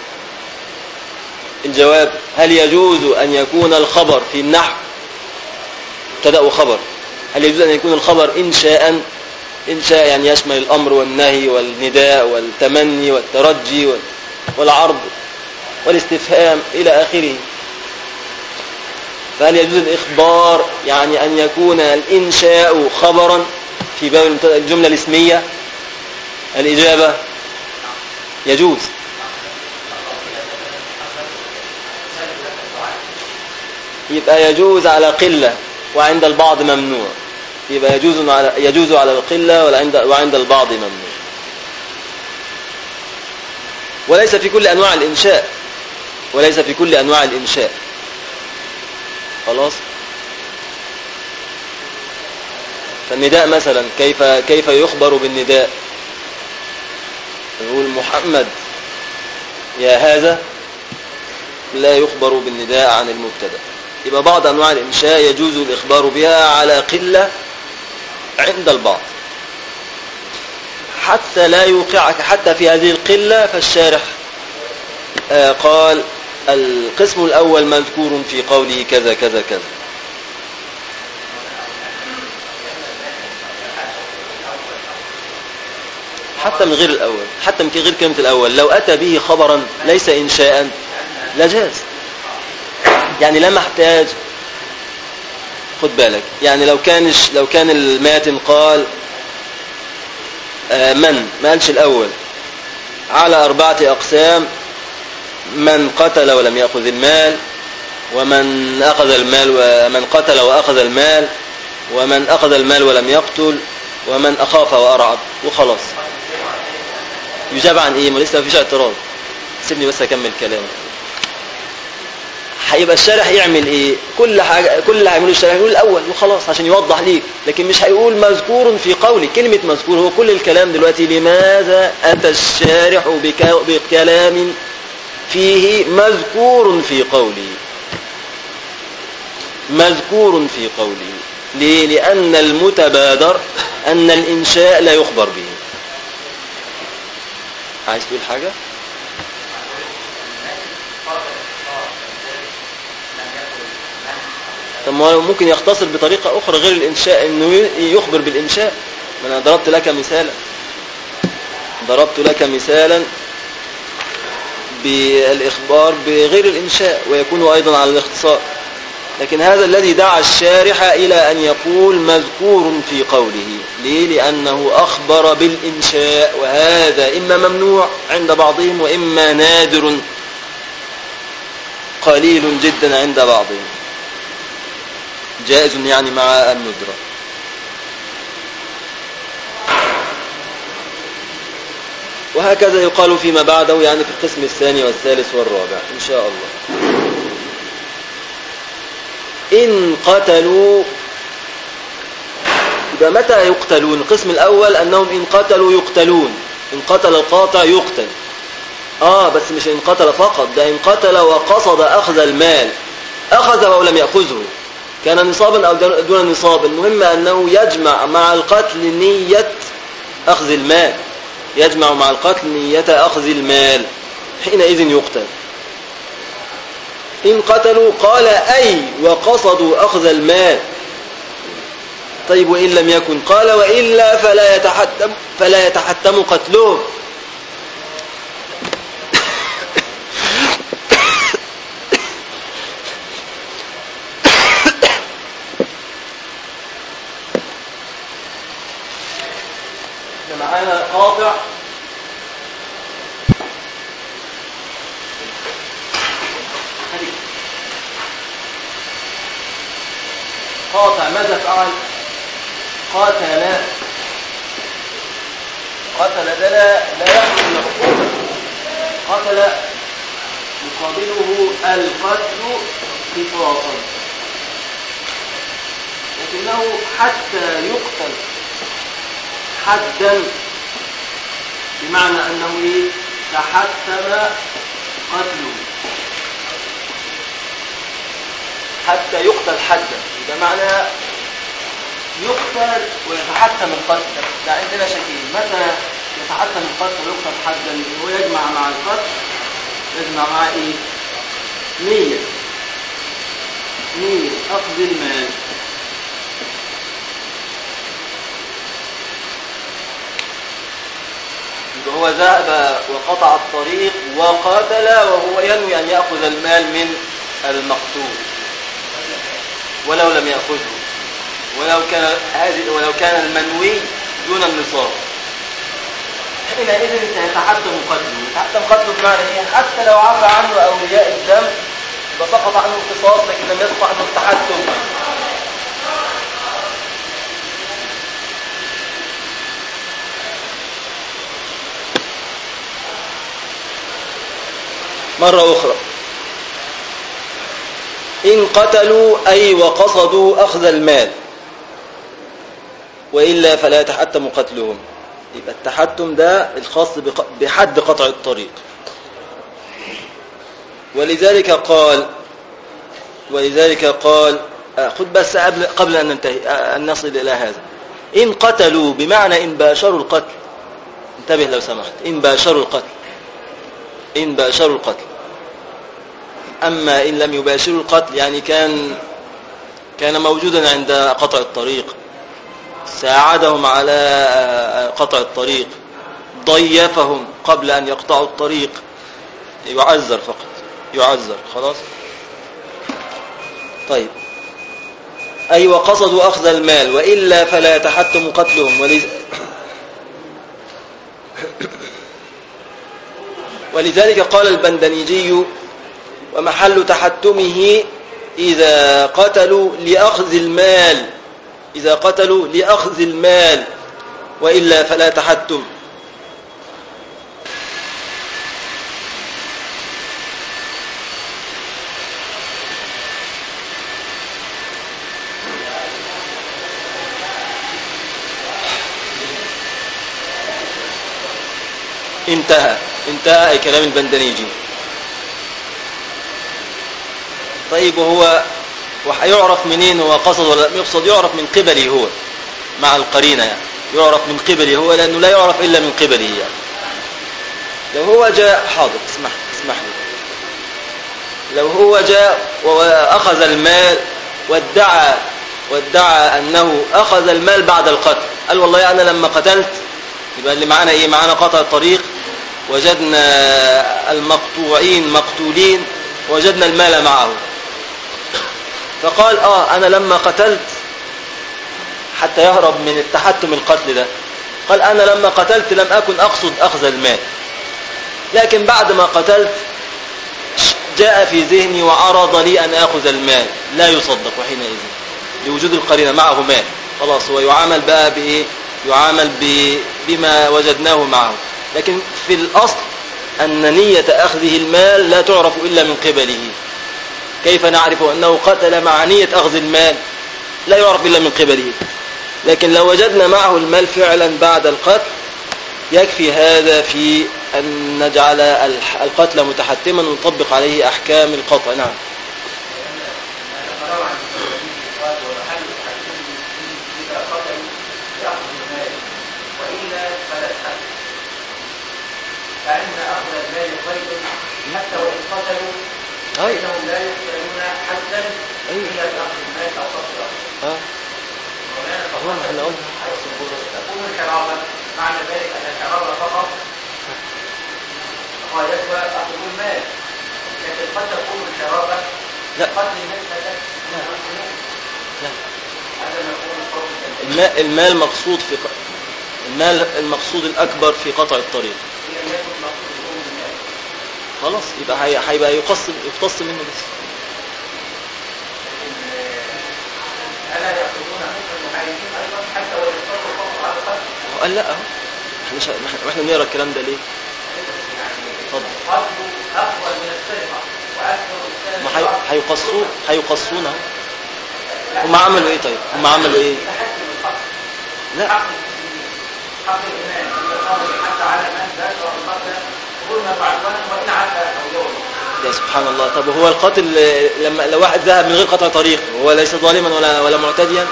الجواب هل يجوز أن يكون الخبر في النحو مبتدأ وخبر، هل يجوز أن يكون الخبر إنشاء؟ إنشاء يعني يشمل الأمر والنهي والنداء والتمني والترجي والعرض والاستفهام إلى آخره. فهل يجوز الإخبار يعني أن يكون الإنشاء خبرا في باب الجملة الاسمية؟ الإجابة يجوز. يبقى يجوز على قلة وعند البعض ممنوع، يبقى يجوز على القلة وعند البعض ممنوع. وليس في كل أنواع الإنشاء، وليس في كل أنواع الإنشاء. خلاص. فالنداء مثلا كيف يخبر بالنداء؟ يقول محمد يا هذا، لا يخبر بالنداء عن المبتدأ. يبقى بعض أنواع الإنشاء يجوز الإخبار بها على قلة عند البعض، حتى لا يوقعك حتى في هذه القلة. فالشارح قال القسم الأول مذكور في قوله كذا كذا كذا. حتى من غير الأول، حتى من غير كلمة الأول، لو أتى به خبرا ليس إنشاء لجاز. يعني لما احتاج، خد بالك، يعني لو كان الماتن قال ما قالش الأول على 4 أقسام: من قتل ولم يأخذ المال، ومن أخذ المال، ومن قتل وأخذ المال، ومن أخذ المال ولم يقتل، ومن أخاف وأرعب، وخلاص. يجاب عن إيه؟ ما لسه ما فيش اعتراض. سيبني بس أكمل كلامي. هيبقى الشارح يعمل إيه؟ كل اللي هيعمله الشارح يقول الأول وخلاص عشان يوضح ليك، لكن مش هيقول مذكور في قولي. كلمة مذكور هو كل الكلام دلوقتي. لماذا أتى الشارح بكلام فيه مذكور في قوله؟ مذكور في قوله ليه؟ لأن المتبادر أن الإنشاء لا يخبر به. عايز تقول حاجة؟ طب ما ممكن يختصر بطريقة أخرى غير الإنشاء، إنه يخبر بالإنشاء. أنا ضربت لك مثالا بالإخبار بغير الإنشاء، ويكون أيضا على الاختصار. لكن هذا الذي دعا الشارح إلى أن يقول مذكور في قوله. ليه؟ لأنه أخبر بالإنشاء، وهذا إما ممنوع عند بعضهم وإما نادر قليل جدا عند بعضهم، جائز يعني مع الندرة. وهكذا يقال فيما بعده، يعني في القسم الثاني والثالث والرابع إن شاء الله. إن قتلوا، يبقى متى يقتلون؟ القسم الأول أنهم إن قتلوا يقتلون، إن قتل القاطع يقتل. بس مش إن قتل فقط، ده إن قتل وقصد أخذ المال، أخذه أو لم يأخذه، كان نصابا أو دون نصاب، المهم أنه يجمع مع القتل نية أخذ المال، يجمع مع القتل نية أخذ المال، حينئذ يقتل. إن قتلوا قال أي وقصدوا أخذ المال. طيب وإن لم يكن؟ قال وإلا فلا يتحتم قتلهم. معانا قاطع ماذا فعل؟ قتل ده لا يأخذ مفعولا، قتل مقابله القتل قصاصا، لكنه حتى يقتل حدا، بمعنى أنه تحتم قتله، حتى يقتل حدا، ده معنى يقتل ويتحتم القتل. ده عندنا شكلين، متى يتحتم القتل ويقتل حدا؟ هو يجمع مع القتل، يجمع مع نية أخذ المال. هو ذهب وقطع الطريق وقاتل وهو ينوي أن يأخذ المال من المقتول ولو لم يأخذه، ولو كان المنوي دون النصاب، حينئذ سيتحتم قتله. يتحتم قتله بمعنى ايه؟ حتى لو عفى عنه أولياء الدم يبقى سقط عنه القصاص، لكن لم يسقط عنه التحتم. مرة أخرى، إن قتلوا أي وقصدوا أخذ المال، وإلا فلا يتحتم قتلهم. يبقى التحتم ده الخاص بحد قطع الطريق. ولذلك قال خد بس قبل أن ننتهي أن نصل إلى هذا. إن قتلوا بمعنى إن باشروا القتل، انتبه لو سمحت، إن باشروا القتل. أما إن لم يباشروا القتل يعني كان موجودا عند قطع الطريق، ساعدهم على قطع الطريق، ضيفهم قبل أن يقطعوا الطريق، يعذر فقط، يعذر خلاص. طيب، أي وقصدوا أخذ المال، وإلا فلا يتحتم قتلهم. ولذلك قال البندنيجي: ومحل تحتمه إذا قتلوا لأخذ المال، وإلا فلا تحتم. انتهى كلام البندنيجي. طيب، وهيعرف منين هو قصد ولا لم يقصد؟ يعرف من قبله هو مع القرينة، يعني يعرف من قبله هو، لأنه لا يعرف إلا من قبله. يعني لو هو جاء، حاضر اسمح لي، لو هو جاء وأخذ المال وادعى أنه أخذ المال بعد القتل، قال والله أنا لما قتلت، يبقى اللي معنا إيه؟ معنا قطع الطريق، وجدنا المقطوعين مقتولين، وجدنا المال معه. فقال أنا لما قتلت حتى يهرب من التحتم القتل ده، قال أنا لما قتلت لم أكن أقصد أخذ المال، لكن بعد ما قتلت جاء في ذهني وعرض لي أن أخذ المال، لا يصدق حينئذ لوجود القرينة، معه مال، خلاص هو يعامل بقى بإيه؟ يعامل بما وجدناه معه. لكن في الأصل أن نية أخذه المال لا تعرف إلا من قبله. كيف نعرف أنه قتل مع نية أخذ المال؟ لا يعرف إلا من قبله. لكن لو وجدنا معه المال فعلا بعد القتل يكفي هذا في أن نجعل القتل متحتما ونطبق عليه أحكام القطع. نعم. فإن أخذ المال خير حتى وإن قتلوا فإنهم لا يقتلون حدا إلا بأخذ المال أو قتل. تكون الحرابة معنى ذلك أن الحرابة فقط غايتها أخذ المال، لكن قد تكون الحرابة قتل الناس. المال مقصود في المال المقصود الأكبر في قطع الطريق. خلاص يبقى يقتص منه بس. ألا يأخذون مثل المحاربين أيضا حتى ولو يستطيعوا فقط على القتل؟ قال لا احنا بنقرا الكلام ده ليه؟ قتل أفضل من السرقة وأكثر ما هيقصونه. هم عملوا ايه طيب؟ هم عملوا ايه؟ لا حق الإيمان حتى على من باشر القتل ظلما وعدوانا وإن عفا أو يوم. يا سبحان الله. طب هو القاتل لو واحد ذهب من غير قطع طريق هو ليس ظالما ولا معتديا؟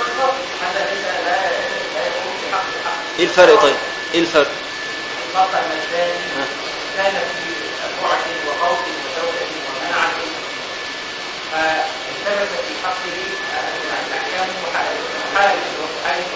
ايه الفرق طيب؟ ايه الفرق؟ القطع المجاني كان في جوعة وخوف وشوكة ومنعة فالتبس في حقه الأحكام محارب ومحارب.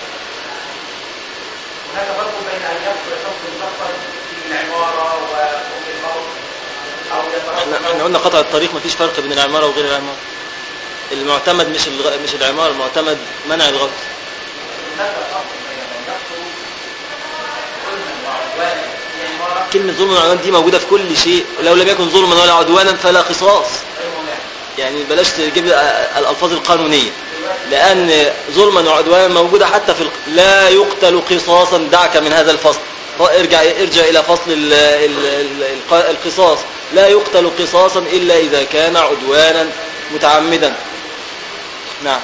هناك فرق بين أن يقتل شخص مفصل في العمارة وفي الأرض أو احنا قلنا قطع الطريق مفيش فرق بين العمارة وغير العمارة. المعتمد مش العمارة، المعتمد منع الغلط. هناك فرق بين أن يقتل ظلما وعدوانا في العمارة. كلمة ظلم وعدوان دي موجودة في كل شيء، لو لم يكن ظلما ولا عدوانا فلا قصاص. يعني بلاش تجيب الألفاظ القانونية، لأن ظلما وعدوانا موجودة حتى في لا يقتل قصاصا. دعك من هذا الفصل، ارجع إلى فصل القصاص. لا يقتل قصاصا إلا إذا كان عدوانا متعمدا. نعم.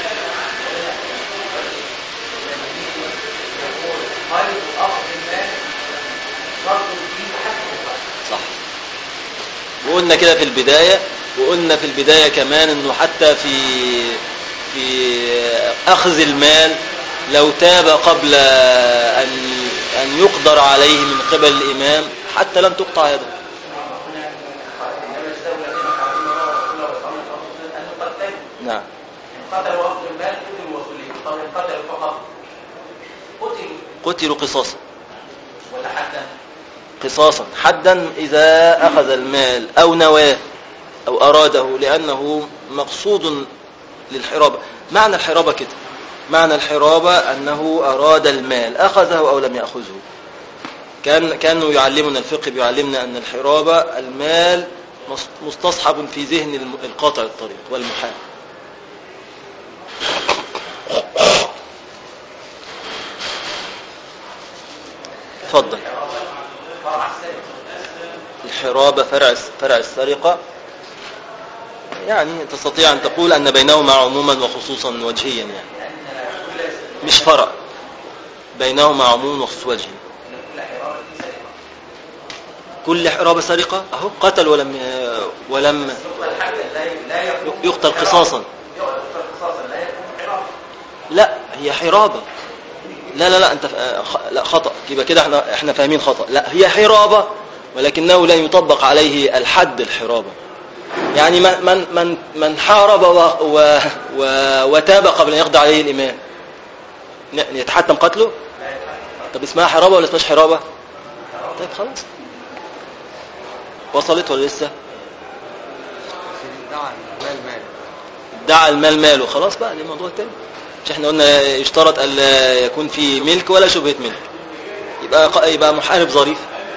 صح. وقلنا كده في البداية، وقلنا في البداية كمان انه حتى في اخذ المال لو تاب قبل ان يقدر عليه من قبل الامام حتى لن تقطع يده. نعم. قتلوا اخذ المال قتلوا وصولهم. طب قتلوا فقط قتلوا قصاصا ولا حدا؟ قصاصا حدا اذا اخذ المال او نواه أو أراده، لأنه مقصود للحرابة. معنى الحرابة كده، معنى الحرابة أنه أراد المال أخذه أو لم يأخذه. كانوا يعلمنا الفقه، بيعلمنا أن الحرابة المال مستصحب في ذهن القاطع الطريق والمحال. تفضل. الحرابة فرع السرقة. يعني تستطيع أن تقول أن بينهما عموما وخصوصا وجهيا، يعني مش فرع، بينهما عموم وخصوص وجهي. كل حرابة سرقة أهو قتل ولم يقتل قصاصا. لا هي حرابة. لا أنت لا خطأ، يبقى كده احنا فاهمين خطأ. لا هي حرابة ولكنه لا يطبق عليه الحد الحرابة. يعني من حارب وتاب قبل أن يقضي عليه الإمام يتحتم قتله. طب اسمها حرابة ولا اسمهاش حرابة؟ طيب خلاص. وصلت ولا لسه؟ ادعى المال ماله خلاص بقى ده موضوع تاني. مش احنا قلنا يشترط الا يكون في ملك ولا شبهة ملك، يبقى محارب ظريف.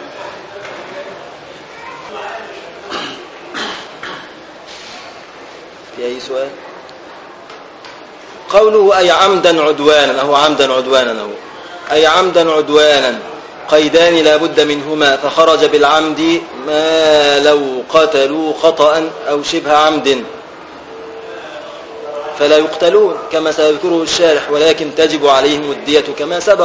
في اي سؤال؟ قوله أي عمدا عدوانا، أهو عمدا عدوانا أهو، أي عمدا عدوانا قيدان لا بد منهما، فخرج بالعمد ما لو قتلوا خطأ أو شبه عمد فلا يقتلون كما سيذكره الشارح، ولكن تجب عليهم الدية كما سبق.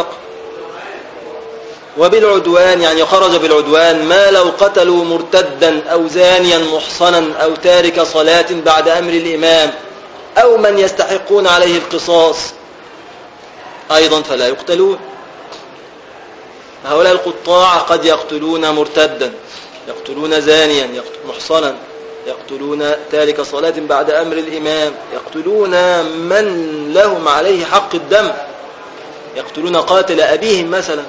وبالعدوان يعني خرج بالعدوان ما لو قتلوا مرتدا أو زانيا محصنا أو تارك صلاة بعد أمر الإمام أو من يستحقون عليه القصاص أيضا فلا يقتلون. هؤلاء القطاع قد يقتلون مرتدا، يقتلون زانيا، محصنا، يقتلون تارك صلاة بعد أمر الإمام، يقتلون من لهم عليه حق الدم، يقتلون قاتل أبيهم مثلا،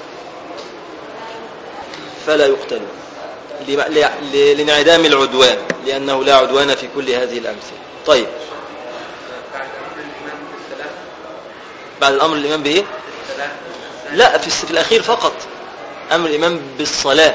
فلا يقتلون لانعدام العدوان، لأنه لا عدوان في كل هذه الأمثلة. طيب بعد الأمر الإمام بإيه؟ لا في الأخير فقط أمر الإمام بالصلاة.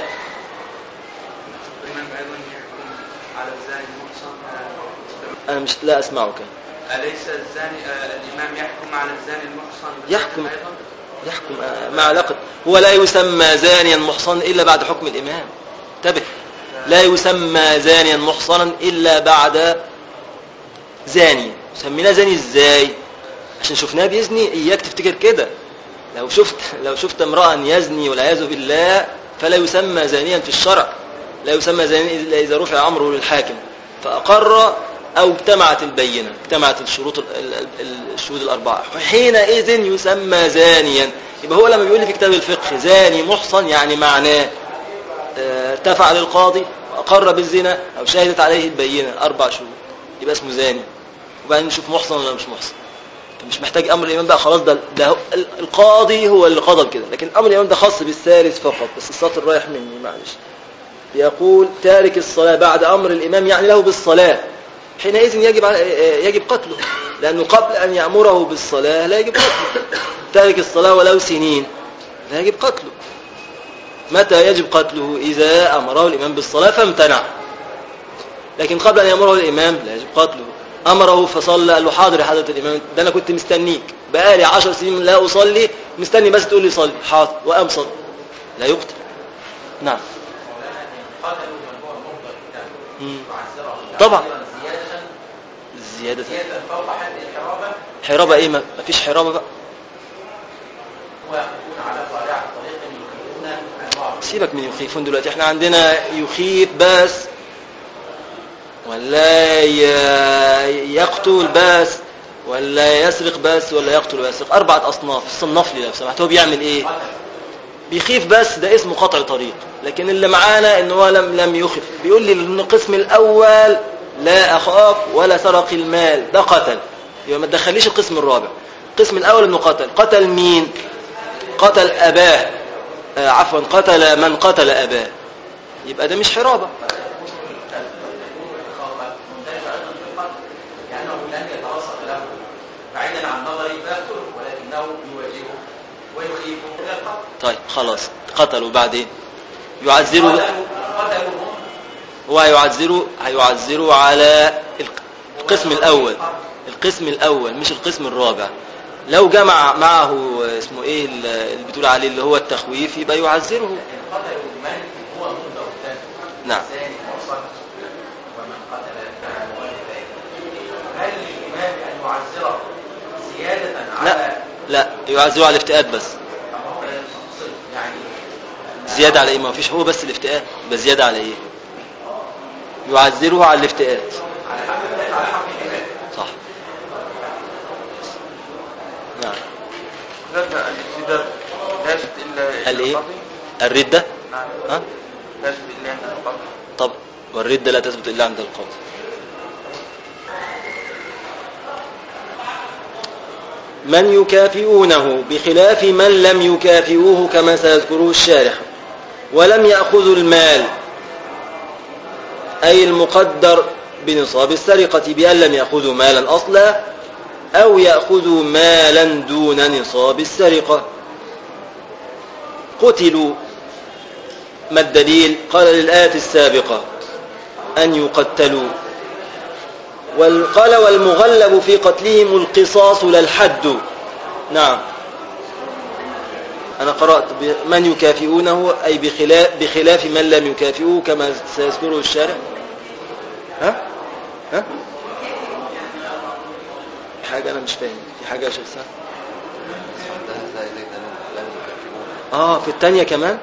أنا مش لا أسمعك. أليس الزاني الإمام يحكم على الزاني المحصن؟ يحكم مع علاقة، هو لا يسمى زانيا محصنا إلا بعد حكم الإمام. انتبه، لا يسمى زانيا محصنا إلا بعد زاني. سميناه زاني إزاي؟ عشان شفناه بيزني، إياك تفتكر كده. لو شفت امرأة يزني والعياذ بالله فلا يسمى زانيا في الشرع، لا يسمى زانيا إلا إذا رفع أمره للحاكم فأقر أو اجتمعت البينة، اجتمعت الشهود الأربعة، حينئذ يسمى زانيا. يبقى هو لما بيقول لي في كتاب الفقه زاني محصن يعني معناه ارتفع للقاضي وأقر بالزنا أو شهدت عليه البينة 4 شهور، يبقى اسمه زاني. وبعدين نشوف محصن ولا مش محصن. مش محتاج أمر الإمام بقى، خلاص ده القاضي هو اللي قضى كده. لكن أمر الإمام ده خاص بالثالث فقط. بس السطر رايح مني معلش. يقول تارك الصلاة بعد أمر الإمام يعني له بالصلاة، حينئذ يجب قتله، لأنه قبل أن يأمره بالصلاة لا يجب قتله. تارك الصلاة ولو سنين لا يجب قتله. متى يجب قتله؟ إذا أمره الإمام بالصلاة فامتنع. لكن قبل أن يأمره الإمام لا يجب قتله. أمره فصلى، قال له حاضر يا حضرة الإمام، ده أنا كنت مستنيك بقالي 10 سنين لا أصلي، مستني بس تقول لي صلي، حاضر، وقام صلي، لا يقتل. نعم طبعا زيادة فوق حد الحرابة. حرابة إيه؟ ما فيش حرابة بقى. ويقفون على قارعة طريق يخيفون أنواع. سيبك من يخيفون دلوقتي، احنا عندنا يخيف بس ولا يقتل بس ولا يسرق بس ولا يقتل ويسرق. 4 أصناف. الصنف لي لو سمحت، هو بيعمل ايه؟ بيخيف بس، ده اسمه قطع طريق. لكن اللي معانا ان هو لم يخف، بيقول لي ان القسم الاول لا اخاف ولا سرق المال، ده قتل، يبقى ما تدخليش القسم الرابع. القسم الاول انه قتل مين؟ قتل اباه، عفوا قتل من قتل اباه، يبقى ده مش حرابة. لأنه لن يتوسط له بعيدا عن نظره فيقتله، ولكنه يواجهه ويخيفه إلى القتل. طيب خلاص قتلوا، بعدين يعذروا، قتلوا هو هيعذروا على القسم الأول، القسم الأول مش القسم الرابع. لو جمع معه اسمه ايه اللي بتقول عليه اللي هو التخويف يبقى يعذره. قتلوا من هو منذ نعم. ومن قتل هل للإمام أن يعذره زيادة على لا يعذره على الافتئات بس. يعني زيادة على ايه؟ ما فيش، هو بس الافتئات، يبقى زيادة على ايه؟ يعذره على الافتئات. على حق الإمام. صح. نعم. الارتداد لا يثبت إلا الايه؟ الردة؟ نعم. ها؟ لا يثبت إلا عند القاضي. طب والردة لا تثبت إلا عند القاضي. من يكافئونه بخلاف من لم يكافئوه كما سيذكره الشارح. ولم يأخذوا المال أي المقدر بنصاب السرقة بأن لم يأخذوا مالا أصلا أو يأخذوا مالا دون نصاب السرقة. قتلوا، ما الدليل؟ قال للآية السابقة أن يقتلوا، قال والمغلب في قتلهم القصاص لا الحد. نعم، أنا قرأت من يكافئونه أي بخلاف من لم يكافئوه كما سيذكره الشارع. ها حاجة أنا مش فاهم، في حاجة يا شيخ سعد؟ في الثانية كمان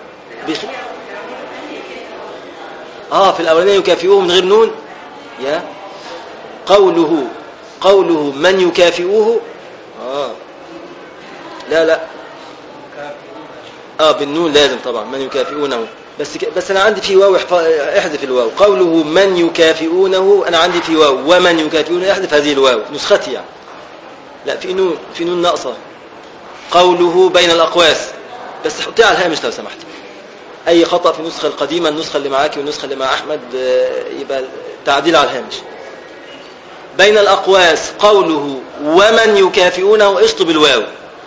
في الأولانية يكافئوه من غير نون. يا قوله من يكافئوه لا بالنون لازم طبعا من يكافئونه، بس أنا عندي في واو، احذف الواو. قوله من يكافئونه أنا عندي في واو، ومن يكافئونه احذف هذه الواو نسختي يعني. لا، في نون ناقصة. قوله بين الأقواس، بس حطيها على الهامش لو سمحت. أي خطأ في النسخة القديمة، النسخة اللي معاك والنسخة اللي مع أحمد، يبقى تعديل على الهامش. بين الأقواس قوله ومن يكافئونه، اشطب الواو،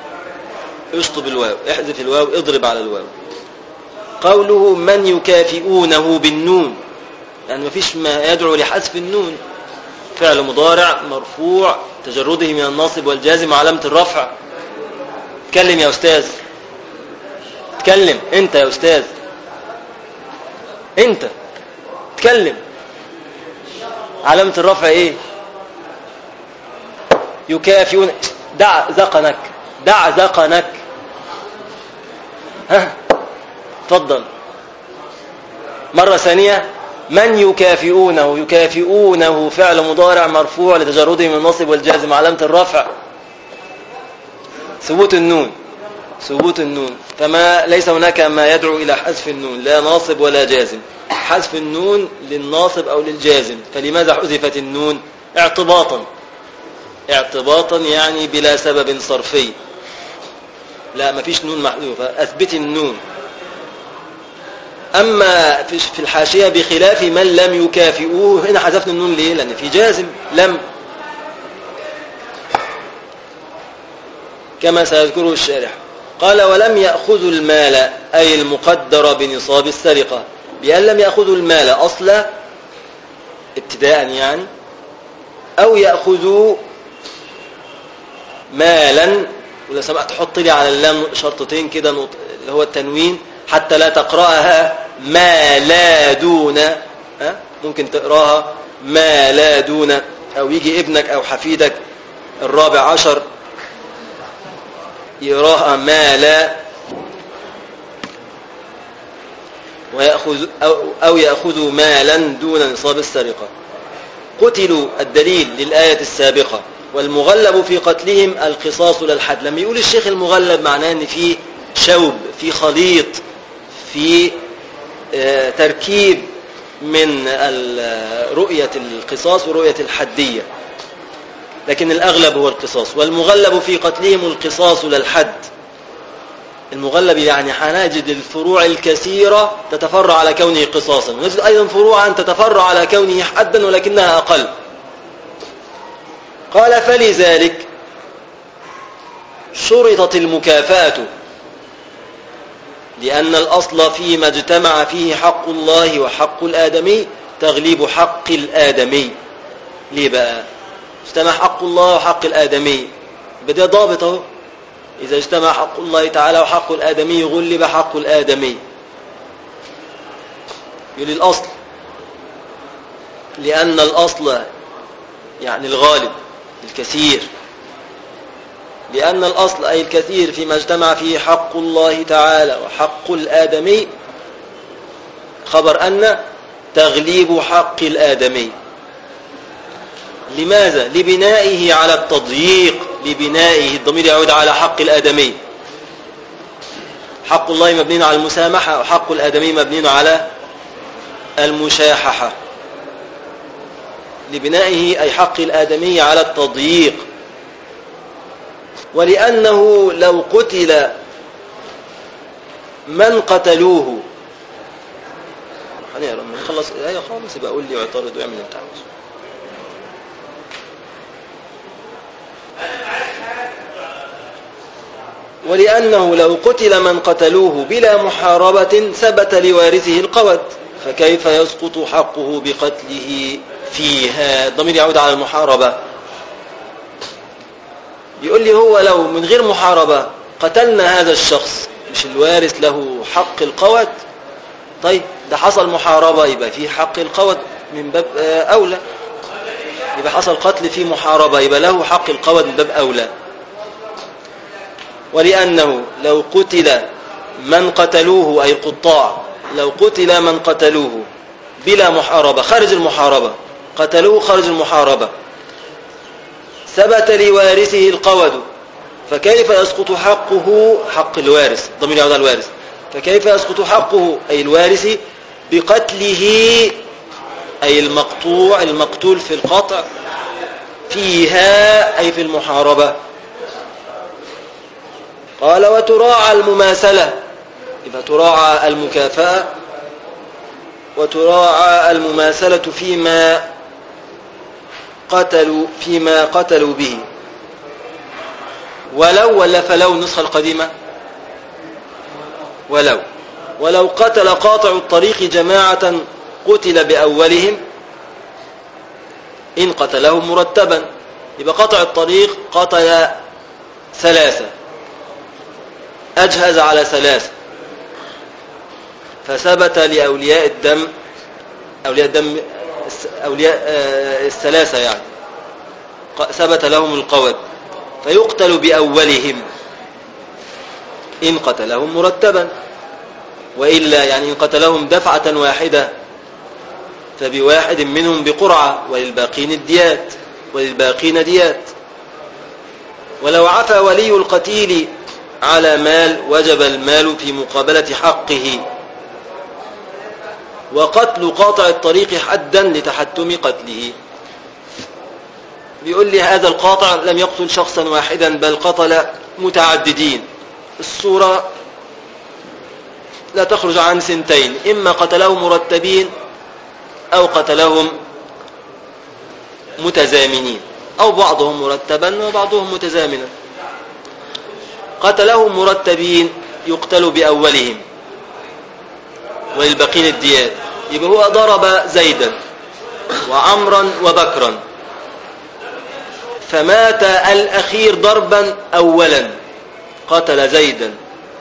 احذف الواو، اضرب على الواو. قوله من يكافئونه بالنون، يعني مفيش ما يدعو لحذف النون. فعل مضارع مرفوع تجرده من الناصب والجازم وعلامة الرفع. اتكلم يا أستاذ، اتكلم انت يا أستاذ، انت اتكلم. علامة الرفع ايه؟ يكافئون. دع زقنك. تفضل مرة ثانية. من يكافئونه فعل مضارع مرفوع لتجرده من النصب والجازم علامة الرفع ثبوت النون، فما ليس هناك ما يدعو إلى حذف النون، لا ناصب ولا جازم. حذف النون للناصب أو للجازم. فلماذا حذفت النون؟ اعتباطا يعني بلا سبب صرفي. لا، ما فيش نون محذوفة، أثبت النون. أما في الحاشية بخلاف من لم يكافئوه، هنا حذفنا النون ليه؟ لأن في جازم لم، كما سيذكره الشارح. قال ولم يأخذوا المال أي المقدر بنصاب السرقة بأن لم يأخذوا المال أصلا ابتداء يعني، أو يأخذوا مالا. وإذا سمحت حط لي على اللام شرطتين كده، اللي هو التنوين، حتى لا تقرأها ما لا دون، ممكن تقرأها ما لا دون، أو يجي ابنك أو حفيدك 14 يراها ما لا، أو يأخذوا مالا دون نصاب السرقة. قتلوا، الدليل للآية السابقة. والمغلب في قتلهم القصاص لا الحد. لما يقول الشيخ المغلب معناه ان في شوب، في خليط، في تركيب من رؤية القصاص ورؤية الحدية، لكن الأغلب هو القصاص. والمغلب في قتلهم القصاص لا الحد. المغلب يعني هنجد الفروع الكثيرة تتفرع على كونه قصاصا، ونجد أيضا فروعا تتفرع على كونه حدا ولكنها أقل. قال فلذلك شرطت المكافأة، لأن الأصل فيما اجتمع فيه حق الله وحق الآدمي تغليب حق الآدمي. ليه بقى؟ اجتمع حق الله وحق الآدمي، بدأ ضابطه. إذا اجتمع حق الله تعالى وحق الآدمي غلب حق الآدمي. يقول الأصل، لأن الأصل يعني الغالب الكثير، لأن الأصل أي الكثير فيما اجتمع فيه حق الله تعالى وحق الآدمي، خبر أن تغليب حق الآدمي. لماذا؟ لبنائه على التضييق، لبنائه، الضمير يعود على حق الآدمي. حق الله مبني على المسامحة، وحق الآدمي مبني على المشاححة. لبنائه أي حق الآدمي على التضييق. ولأنه لو قتل من قتلوه، هنقرأ من خلص الآية خالص يبقى قول لي واعترض واعمل انت عاوزه. ولأنه لو قتل من قتلوه بلا محاربة ثبت لوارثه القود، فكيف يسقط حقه بقتله فيها؟ الضمير يعود على المحاربة. يقول لي هو لو من غير محاربة قتلنا هذا الشخص، مش الوارث له حق القود؟ طيب ده حصل محاربة، يبقى فيه حق القود من باب أولى، يبقى حصل قتل فيه محاربة، يبقى له حق القود من باب أولى. ولأنه لو قتل من قتلوه أي القطاع، لو قتل من قتلوه بلا محاربة، خارج المحاربة، قتلوه خارج المحاربة، ثبت لوارثه القود، فكيف يسقط حقه، حق الوارث، ضمير يعود على الوارث، فكيف يسقط حقه أي الوارث بقتله أي المقطوع المقتول في القطع فيها أي في المحاربة. قال وتراعى المماثلة، يبقى تراعى المكافأة وتراعى المماثلة فيما قتلوا به. ولو ولا فلو النسخة القديمة ولو قتل قاطع الطريق جماعة قتل بأولهم إن قتلهم مرتبا، يبقى قاطع الطريق قتل 3، أجهز على 3، فثبت لأولياء الدم، أولياء الثلاثة يعني، ثبت لهم القود، فيقتل بأولهم إن قتلهم مرتبا، وإلا يعني إن قتلهم دفعة واحدة فبواحد منهم بقرعة وللباقين ديات. ولو عفى ولي القتيل على مال وجب المال في مقابلة حقه، وقتل قاطع الطريق حدا لتحتم قتله. بيقول لي هذا القاطع لم يقتل شخصا واحدا بل قتل متعددين، الصورة لا تخرج عن 2، إما قتلهم مرتبين أو قتلهم متزامنين، أو بعضهم مرتبا وبعضهم متزامنا. قتلهم مرتبين يقتل بأولهم وللباقين الديات، يبقى هو ضرب زيدا وعمرا وبكرا، فمات الأخير ضربا أولا، قتل زيدا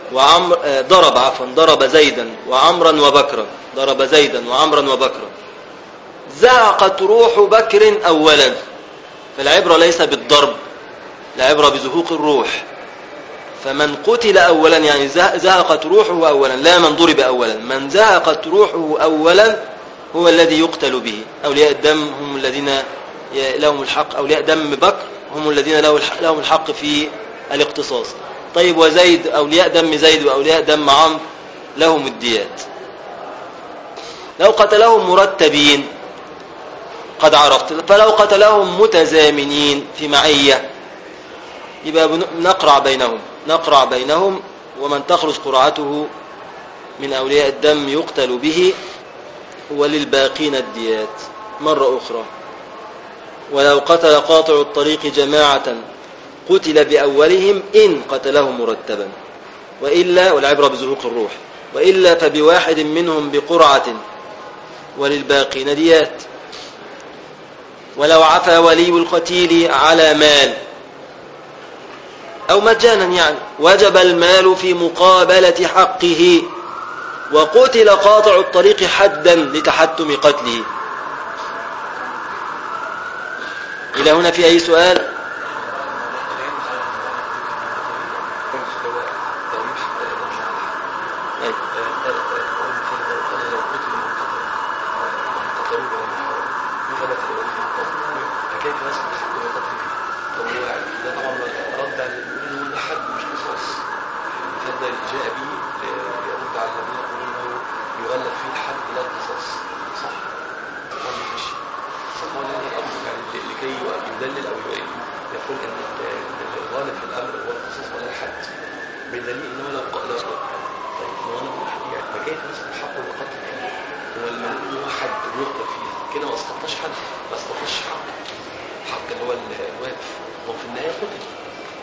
ضرب زيدا وعمرا وبكرا، زهقت روح بكر أولا، فالعبرة ليس بالضرب، العبرة بزهوق الروح. فمن قتل أولا يعني زهقت روحه أولا، لا من ضرب أولا، من زهقت روحه أولا هو الذي يقتل به. أولياء الدم هم الذين لهم الحق، أولياء دم بكر هم الذين لهم الحق في الاقتصاص. طيب وزيد، أولياء دم زيد وأولياء دم عمرو لهم الديات. لو قتلهم مرتبين قد عرفت، فلو قتلهم متزامنين في معية يبقى نقرع بينهم، ومن تخرج قرعته من أولياء الدم يقتل به، وللباقين الديات. مرة أخرى، ولو قتل قاطع الطريق جماعة قتل بأولهم إن قتلهم مرتبا، وإلا، والعبرة بزهوق الروح، وإلا فبواحد منهم بقرعة وللباقين ديات. ولو عفى ولي القتيل على مال أو مجانا يعني وجب المال في مقابلة حقه، وقتل قاطع الطريق حدا لتحتم قتله. إلى هنا في أي سؤال؟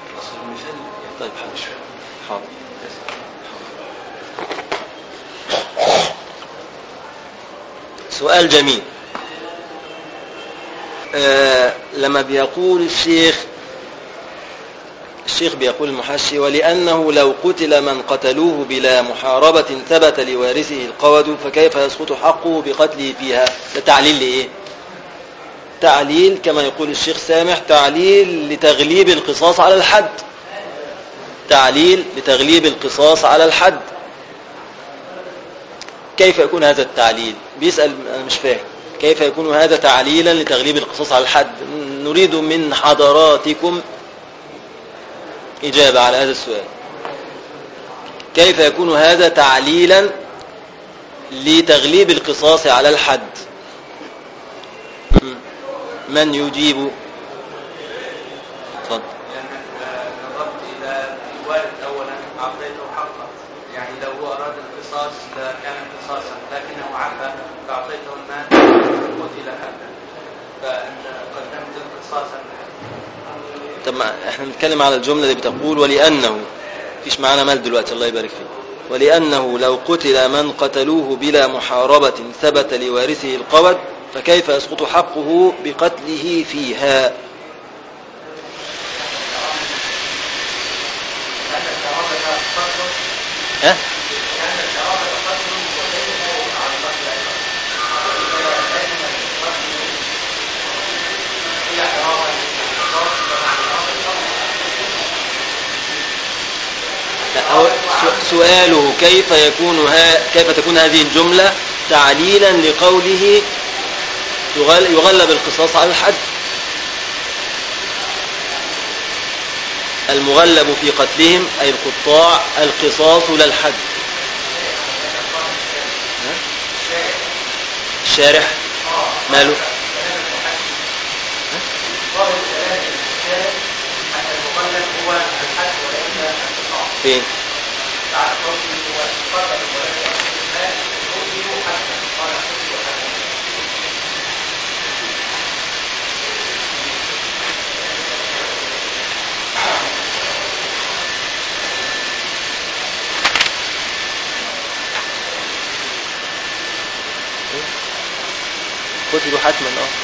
طيب حاضر. سؤال جميل. لما بيقول الشيخ بيقول المحشي: ولأنه لو قتل من قتلوه بلا محاربة ثبت لوارثه القود فكيف يسقط حقه بقتله فيها؟ ده تعليل لإيه؟ تعليل كما يقول الشيخ سامح، تعليل لتغليب القصاص على الحد. تعليل لتغليب القصاص على الحد. كيف يكون هذا التعليل؟ بيسأل، أنا مش فاهم كيف يكون هذا تعليلا لتغليب القصاص على الحد. نريد من حضراتكم إجابة على هذا السؤال. كيف يكون هذا تعليلا لتغليب القصاص على الحد؟ من يجيب؟ تفضل. لأنك نظرت إلى الوالد أولا أعطيته حقه، يعني لو هو أراد القصاص لكان قصاصا، لكنه عفى فأعطيته المال قتل هذا، فأنت قدمت القصاص. طب ما احنا بنتكلم على الجملة اللي بتقول ولأنه فيش معانا مال دلوقتي، الله يبارك فيك. ولأنه لو قتل من قتلوه بلا محاربة ثبت لوارثه القود فكيف يسقط حقه بقتله فيها؟ ها؟ سؤاله كيف تكون هذه الجملة تعليلا لقوله يغلب القصاص على الحد؟ المغلب في قتلهم أي القطاع القصاص لا الحد. الشارح ماله؟ فين؟ قتلوا حتما.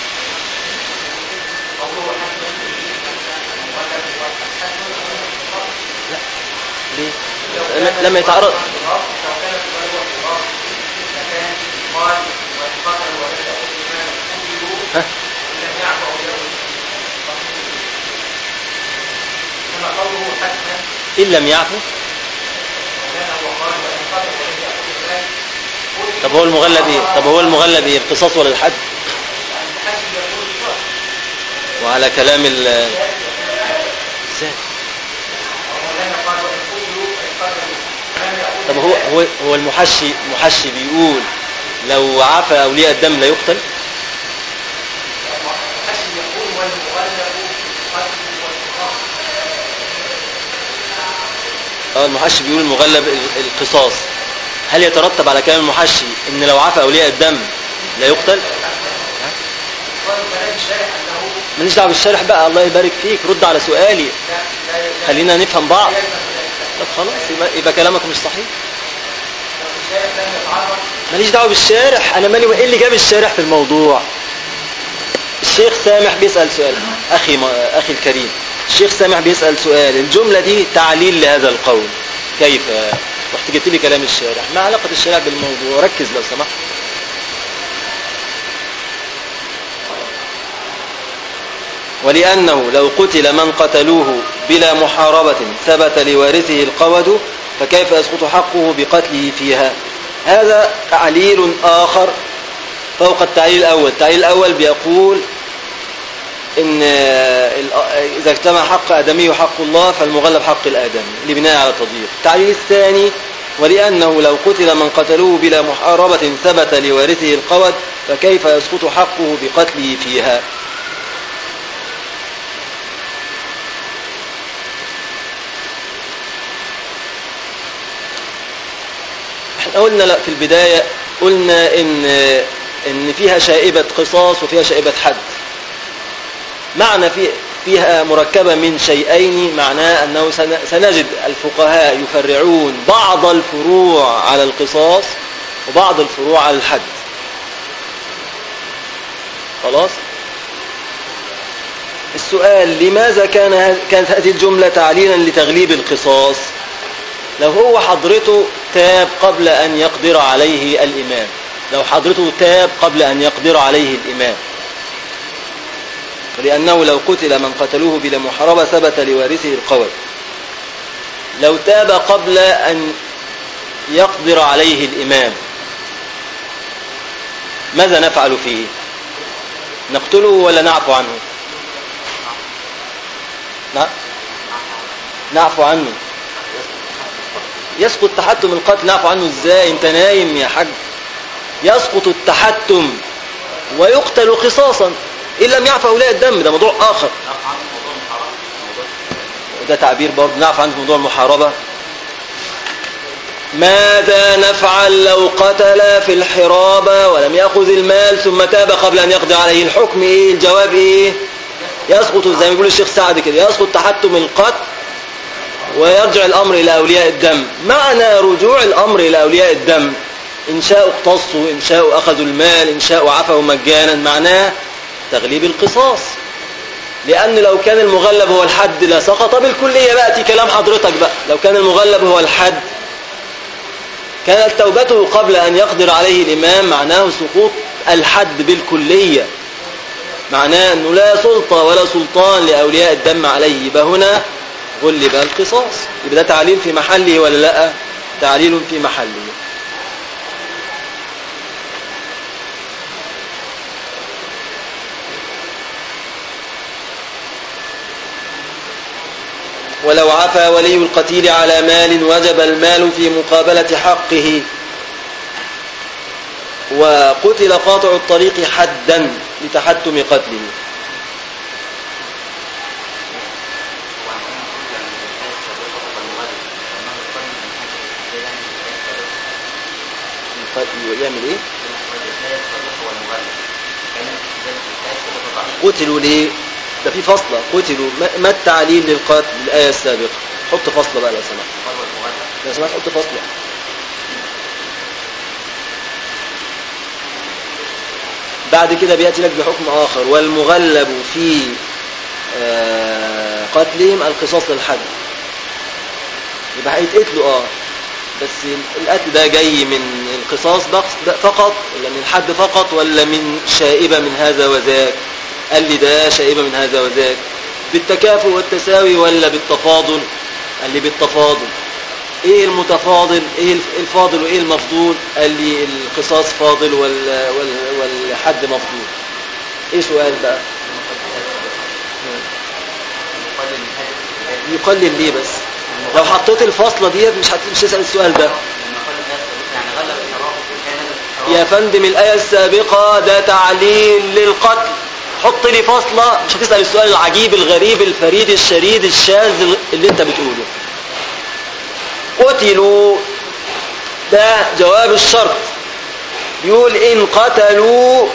لا ليه؟ لما يتعرض إن لم يعفو. طب هو المغلب ايه؟ القصاص ولا الحد؟ وعلى كلام ازاي؟ طب هو المحشي بيقول لو عفى أولياء الدم لا يقتل. المحشي بيقول المغلب القصاص. هل يترتب على كلام المحشي ان لو عفى أولياء الدم لا يقتل؟ ماليش دعوه بالشارح بقى، الله يبارك فيك، رد على سؤالي، خلينا نفهم بعض. طب خلاص يبقى كلامك مش صحيح. ماليش دعوه بالشارح، انا مالي وايه اللي جاب الشارح في الموضوع. الشيخ سامح بيسأل سؤال، اخي الكريم، الشيخ سامح بيسأل سؤال، الجملة دي تعليل لهذا القول، كيف؟ رحت جبت لي كلام الشارح، ما علاقة الشارح بالموضوع؟ ركز لو سمحت. ولأنه لو قتل من قتلوه بلا محاربة ثبت لوارثه القود فكيف يسقط حقه بقتله فيها؟ هذا تعليل آخر فوق التعليل الأول. التعليل الأول بيقول إن إذا اجتمع حق آدمي وحق الله فالمغلب حق الآدمي لبناء على تضييق. التعليل الثاني ولأنه لو قتل من قتلوه بلا محاربة ثبت لوارثه القود فكيف يسقط حقه بقتله فيها؟ احنا قلنا في البداية قلنا إن فيها شائبة قصاص وفيها شائبة حد. معنى فيها مركبة من شيئين، معناه أنه سنجد الفقهاء يفرعون بعض الفروع على القصاص وبعض الفروع على الحد. خلاص. السؤال: لماذا كانت هذه الجملة تعليلا لتغليب القصاص؟ لو هو حضرته تاب قبل أن يقدر عليه الإمام، لو حضرته تاب قبل أن يقدر عليه الإمام، لأنه لو قتل من قتلوه بلا محاربة ثبت لوارثه القول. لو تاب قبل أن يقدر عليه الإمام ماذا نفعل فيه؟ نقتله ولا نعفو عنه؟ نعفو عنه. يسقط تحتم القتل، نعفو عنه ازاي؟ انت نايم يا حاج. يسقط التحتم ويقتل قصاصا إن لم يعفو أولياء الدم، ده موضوع آخر. وده تعبير برضه، نعفو عنه موضوع المحاربة. ماذا نفعل لو قتل في الحرابة ولم يأخذ المال ثم تاب قبل أن يقضي عليه؟ الحكم إيه؟ الجواب إيه؟ يسقط زي ما يقول الشيخ سعد كده، يسقط تحتم القتل ويرجع الأمر إلى أولياء الدم. معنى رجوع الأمر إلى أولياء الدم إن شاءوا اقتصوا، إن شاءوا أخذوا المال، إن شاءوا عفوا مجانا، معناه تغليب القصاص. لأن لو كان المغلب هو الحد لا سقط بالكلية. بقى كلام حضرتك بقى، لو كان المغلب هو الحد كانت توبته قبل أن يقدر عليه الإمام معناه سقوط الحد بالكلية، معناه أنه لا سلطة ولا سلطان لأولياء الدم عليه. يبقى هنا غلب القصاص. يبقى ده تعليل في محله ولا لا؟ تعليل في محله. ولو عفى ولي القتيل على مال وجب المال في مقابلة حقه، وقتل قاطع الطريق حدا لتحتم قتله. يعمل ايه؟ قتلوا ليه؟ ده في فصلة. قتلوا ما التعليل للقتل؟ الآية السابقة. حط فصلة بقى لو سمحت، لو سمحت حط فصلة. بعد كده بيأتي لك بحكم آخر: والمغلب في قتلهم القصاص للحد. يبقى هيتقتلوا بس القتل ده جاي من القصاص فقط ولا من الحد فقط ولا من شائبة من هذا وذاك؟ قال لي ده شائبة من هذا وذاك. بالتكافؤ والتساوي ولا بالتفاضل؟ قال لي بالتفاضل. ايه المتفاضل؟ ايه الفاضل وايه المفضول؟ قال لي القصاص فاضل والحد مفضول. ايه سؤال بقى؟ يقلل ليه بس؟ لو حطيت الفاصلة ديت مش تسأل السؤال ده يا فندم. الآية السابقة ده تعليل للقتل. حط لي فاصلة، مش هتسأل السؤال العجيب الغريب الفريد الشريد الشاذ اللي انت بتقوله. قتلوا ده جواب الشرط، يقول إن قتلوا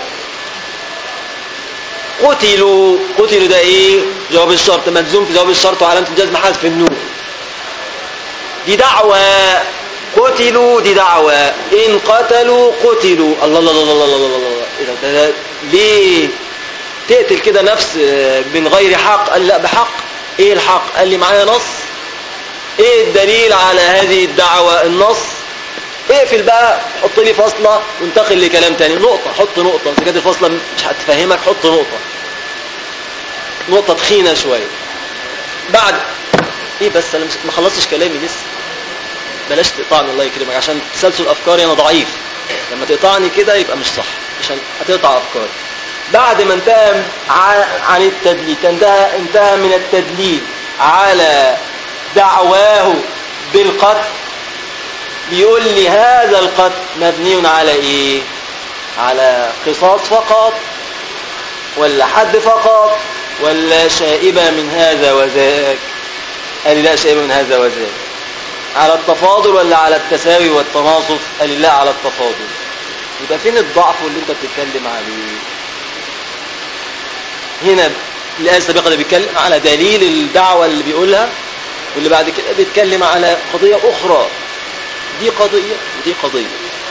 قتلوا. قتلوا ده ايه؟ جواب الشرط مجزوم في جواب الشرط وعلامة الجزم حذف النون. دي دعوة. قتلوا دي دعوة. إن قتلوا قتلوا. الله الله الله الله الله الله الله. ده ليه تقتل كده نفس من غير حق؟ قال لا بحق. ايه الحق؟ قال لي معايا نص. ايه الدليل على هذه الدعوة؟ النص. اقفل بقى، حط لي فاصلة وانتقل لكلام تاني. نقطة، حط نقطة. انت كده الفاصلة مش هتفهمك، حط نقطة، نقطة تخينة شوية. بعد ايه بس انا ما خلصتش كلامي لسه. بلاش تقطعني الله يكرمك، عشان تسلسل افكاري انا ضعيف. لما تقطعني كده يبقى مش صح، عشان هتقطع افكاري. بعد ما انتهى عن التدليل، انتهى من التدليل على دعواه بالقتل، بيقول لي هذا القتل مبني على ايه؟ على قصاص فقط ولا حد فقط ولا شائبة من هذا وذاك؟ قال لي لا، شائبة من هذا وذاك. على التفاضل ولا على التساوي والتناصف؟ قال لي لا، على التفاضل. يبقى فين الضعف اللي انت بتتكلم عليه؟ هنا الآية السابقة ده بيتكلم على دليل الدعوة اللي بيقولها، واللي بعد كده بيتكلم على قضية أخرى. دي قضية ودي قضية.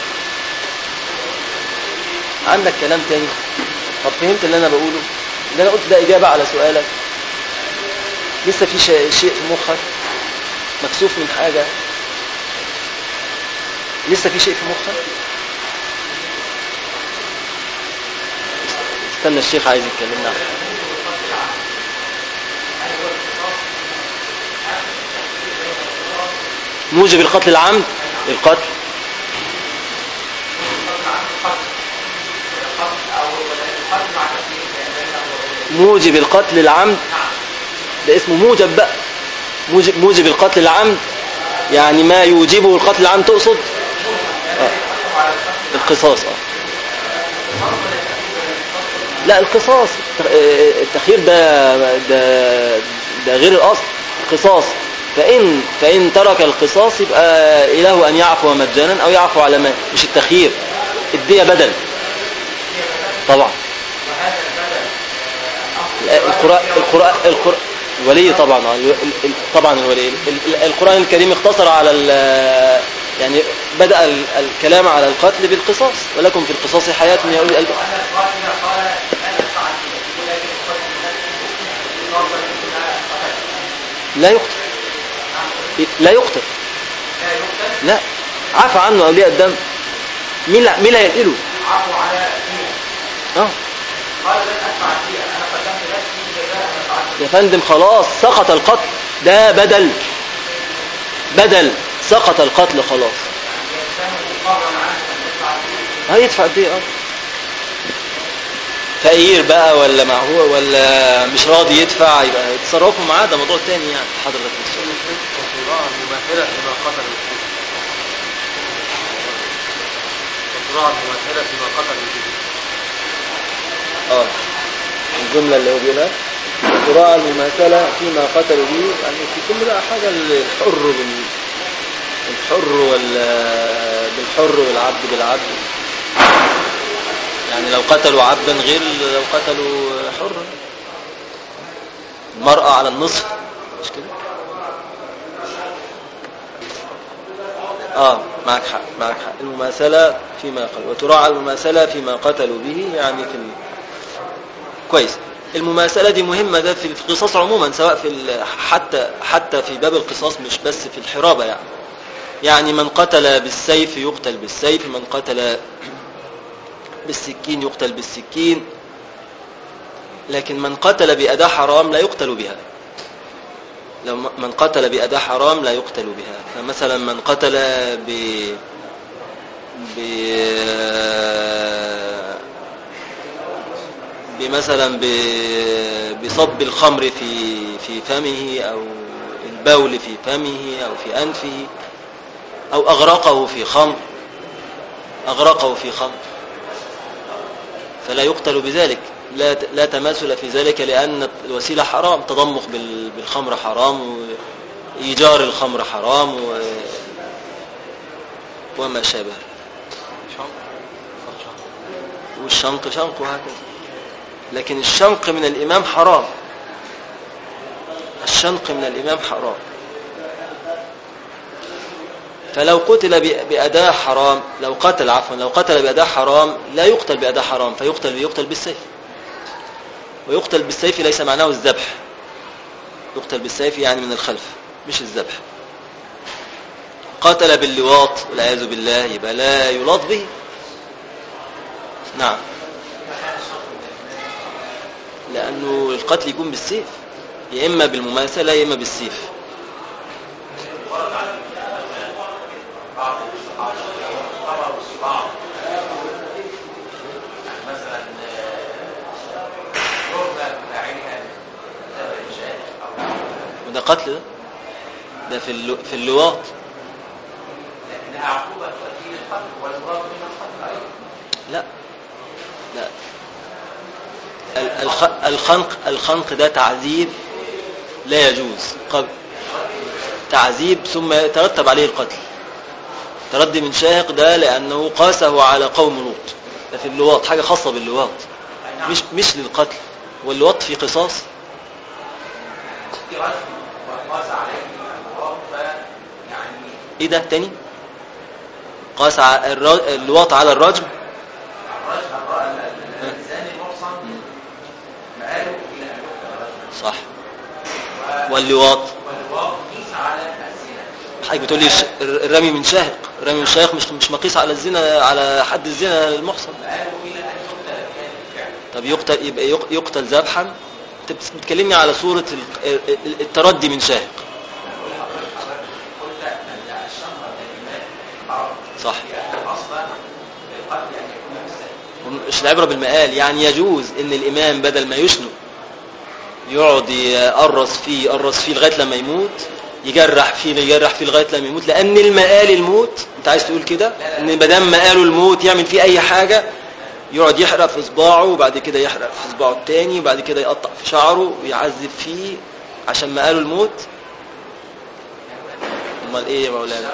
عندك كلام تاني؟ طب فهمت اللي أنا بقوله؟ اللي أنا قلت ده إجابة على سؤالك؟ لسه في شيء في مخك مكسوف من حاجة؟ لسه في شيء في مخك؟ استنى الشيخ عايز يتكلمنا عنه. موجب القتل العمد القتل. موجب القتل العمد ده اسمه موجب بقى. موجب القتل العمد يعني ما يوجبه القتل العمد تقصد؟ القصاص. لا القصاص. التخيير ده غير الأصل. القصاص فإن ترك القصاص يبقى إله أن يعفو مجانا أو يعفو على ما، مش التخيير. الدية بدل طبعا. القرآن الولي طبعا. طبعا الولي. القرآن الكريم اختصر على يعني بدأ الكلام على القتل بالقصاص، ولكم في القصاص حياة يا أولي الألباب. لا يقتل. لا يقتل. لا عفى عنه أولياء الدم. مين لا يقتله؟ عفوا على قال لن أدفع الدية، أنا قدمت نفسي جزاء يا فندم. خلاص سقط القتل، ده بدل سقط القتل خلاص. هيدفع الدية. فقير بقى ولا معهوه ولا مش راضي يدفع، يبقى يتصرفوا معاه، ده موضوع تاني يعني. حضرتك المماثلة فيما قتل المماثلة فيما قتل الجملة اللي هو بيقولها تراعى المماثلة فيما قتلوا به، يعني في كل بقى حاجة الحر بالحر والعبد بالعبد. يعني لو قتلوا عبدا غير لو قتلوا حرا. المرأة على النصف مش كده؟ معك حق. المماثلة فيما قتلوا، وتراعى المماثلة فيما قتلوا به، يعني كويس. المماثلة دي مهمة، ده في القصاص عموما، سواء في حتى في باب القصاص، مش بس في الحرابة. يعني من قتل بالسيف يقتل بالسيف، من قتل بالسكين يقتل بالسكين، لكن من قتل بأداة حرام لا يقتل بها. لو من قتل بأداة حرام لا يقتل بها. فمثلا من قتل مثلا بصب الخمر في فمه، أو البول في فمه أو في أنفه، أو أغرقه في خمر، فلا يقتل بذلك. لا تماثل في ذلك، لأن الوسيلة حرام، تضمخ بالخمر حرام، وإيجار الخمر حرام، وما شابه. والشنق شنق وهكذا. لكن الشنق من الإمام حرام. الشنق من الإمام حرام. فلو قتل بأداة حرام، لو قتل بأداة حرام لا يقتل بأداة حرام، يقتل بالسيف. ويقتل بالسيف ليس معناه الذبح. يقتل بالسيف يعني من الخلف، مش الذبح. قتل باللواط والعياذ بالله يبقى لا يلاط به. نعم، لأنه القتل يكون بالسيف، يا إما بالمماثلة يا إما بالسيف. وده قتل، ده في اللواط. لكنها عقوبة تؤدي للقتل، والمراد من القتل أيضا. لا الخنق ده تعذيب لا يجوز. تعذيب ثم يترتب عليه القتل. تردي من شاهق ده لأنه قاسه على قوم لوط. ده في اللواط، حاجة خاصة باللواط، مش للقتل. واللواط في قصاص في رجل وقاس عليه الوقت يعني ايه ده تاني؟ قاس اللواط على الرجم. الزاني المحصن مآله إلى أن يقتل رجلا. صح. واللواط قيس على الزنا. حضرتك بتقول لي الرمي من شاهق، الرمي من شاهق مش مقيس على الزنا، على حد الزنا المحصن. مآله إلى أن يقتل بهذا الفعل. طب يبقى يقتل ذبحا. انت بتكلمني على صورة التردي من شاهق. قلت أن الشهر الإمام صح. أصلا القتل أن يكون بالسيف. مش العبرة بالمقال، يعني يجوز ان الامام بدل ما يشنق يقعد يقرص فيه لغاية لما يموت، يجرح فيه لغاية لما يموت، لان المقال الموت. انت عايز تقول كده ان مادام مقاله الموت يعمل فيه اي حاجة، يقعد يحرق في صباعه وبعد كده يحرق في صباعه التاني وبعد كده يقطع في شعره ويعذب فيه عشان مقاله الموت؟ امال ايه يا مولانا؟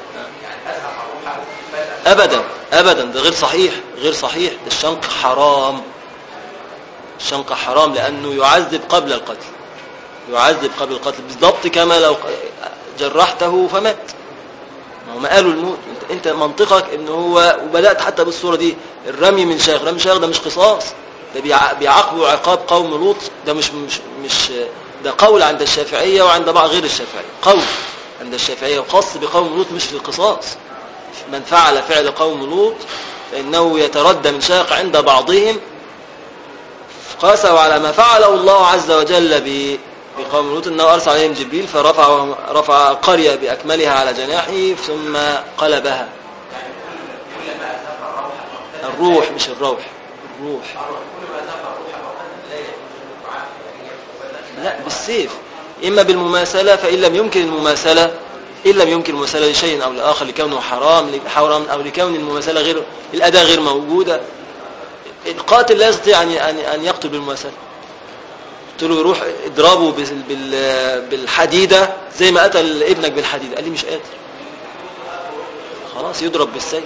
ابدا ده غير صحيح، غير صحيح. ده الشنق حرام، الشنق حرام لانه يعذب قبل القتل، يعذب قبل القتل بالضبط كما لو جرحته فمات. ما هو مقاله الموت. انت منطقك ان هو، وبدات حتى بالصوره دي، الرمي من شاهق. رمي شاهق ده مش قصاص، ده بيعاقبوا عقاب قوم لوط. ده مش ده قول عند الشافعيه وعند بعض غير الشافعيه، قول عند الشافعيه وخاص بقوم لوط مش في القصاص. من فعل فعل قوم لوط فانه يتردى من شاهق عند بعضهم. قاسوا على ما فعله الله عز وجل بقوم لوط، انه ارسل عليهم جبريل فرفع القريه باكملها على جناحه ثم قلبها. الروح مش الروح، الروح. لا بالسيف، اما بالمماثله، فان لم يمكن المماثله لشيء او لاخر لكونه حرام او لكون المماثله غير الاداه غير موجوده، القاتل لا يستطيع ان يقتل بالمماثله. قلت له روح اضربه بالحديده زي ما قتل ابنك بالحديده، قال لي مش قادر. خلاص يضرب بالسيف.